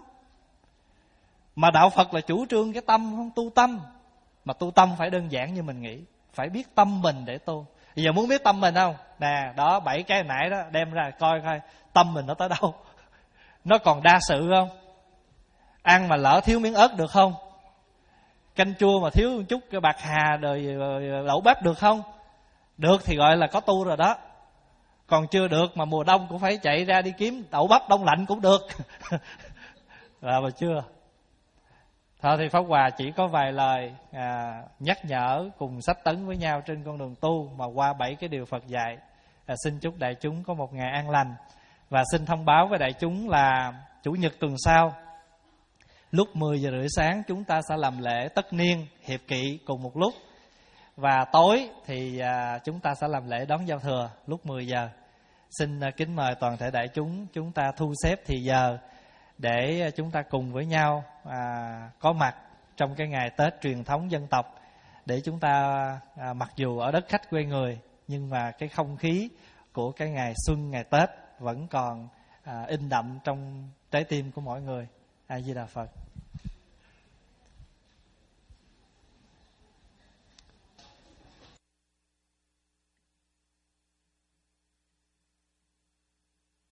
Mà đạo Phật là chủ trương cái tâm không tu tâm. Mà tu tâm phải đơn giản như mình nghĩ. Phải biết tâm mình để tu. Bây giờ muốn biết tâm mình không? Nè, đó bảy cái nãy đó đem ra coi coi tâm mình nó tới đâu. Nó còn đa sự không? Ăn mà lỡ thiếu miếng ớt được không? Canh chua mà thiếu một chút cái bạc hà rồi lẩu bếp được không? Được thì gọi là có tu rồi đó. Còn chưa được mà mùa đông cũng phải chạy ra đi kiếm đậu bắp đông lạnh cũng được. Là mà chưa. Thôi thì Pháp Hòa chỉ có vài lời à, nhắc nhở cùng sách tấn với nhau trên con đường tu mà qua bảy cái điều Phật dạy. À, xin chúc đại chúng có một ngày an lành. Và xin thông báo với đại chúng là Chủ nhật tuần sau lúc mười giờ rưỡi sáng chúng ta sẽ làm lễ tất niên hiệp kỵ cùng một lúc. Và tối thì à, chúng ta sẽ làm lễ đón giao thừa lúc mười giờ. Xin à, kính mời toàn thể đại chúng chúng ta thu xếp thì giờ để chúng ta cùng với nhau à, có mặt trong cái ngày Tết truyền thống dân tộc. Để chúng ta à, mặc dù ở đất khách quê người nhưng mà cái không khí của cái ngày xuân, ngày Tết vẫn còn à, in đậm trong trái tim của mỗi người. A Di Đà Phật.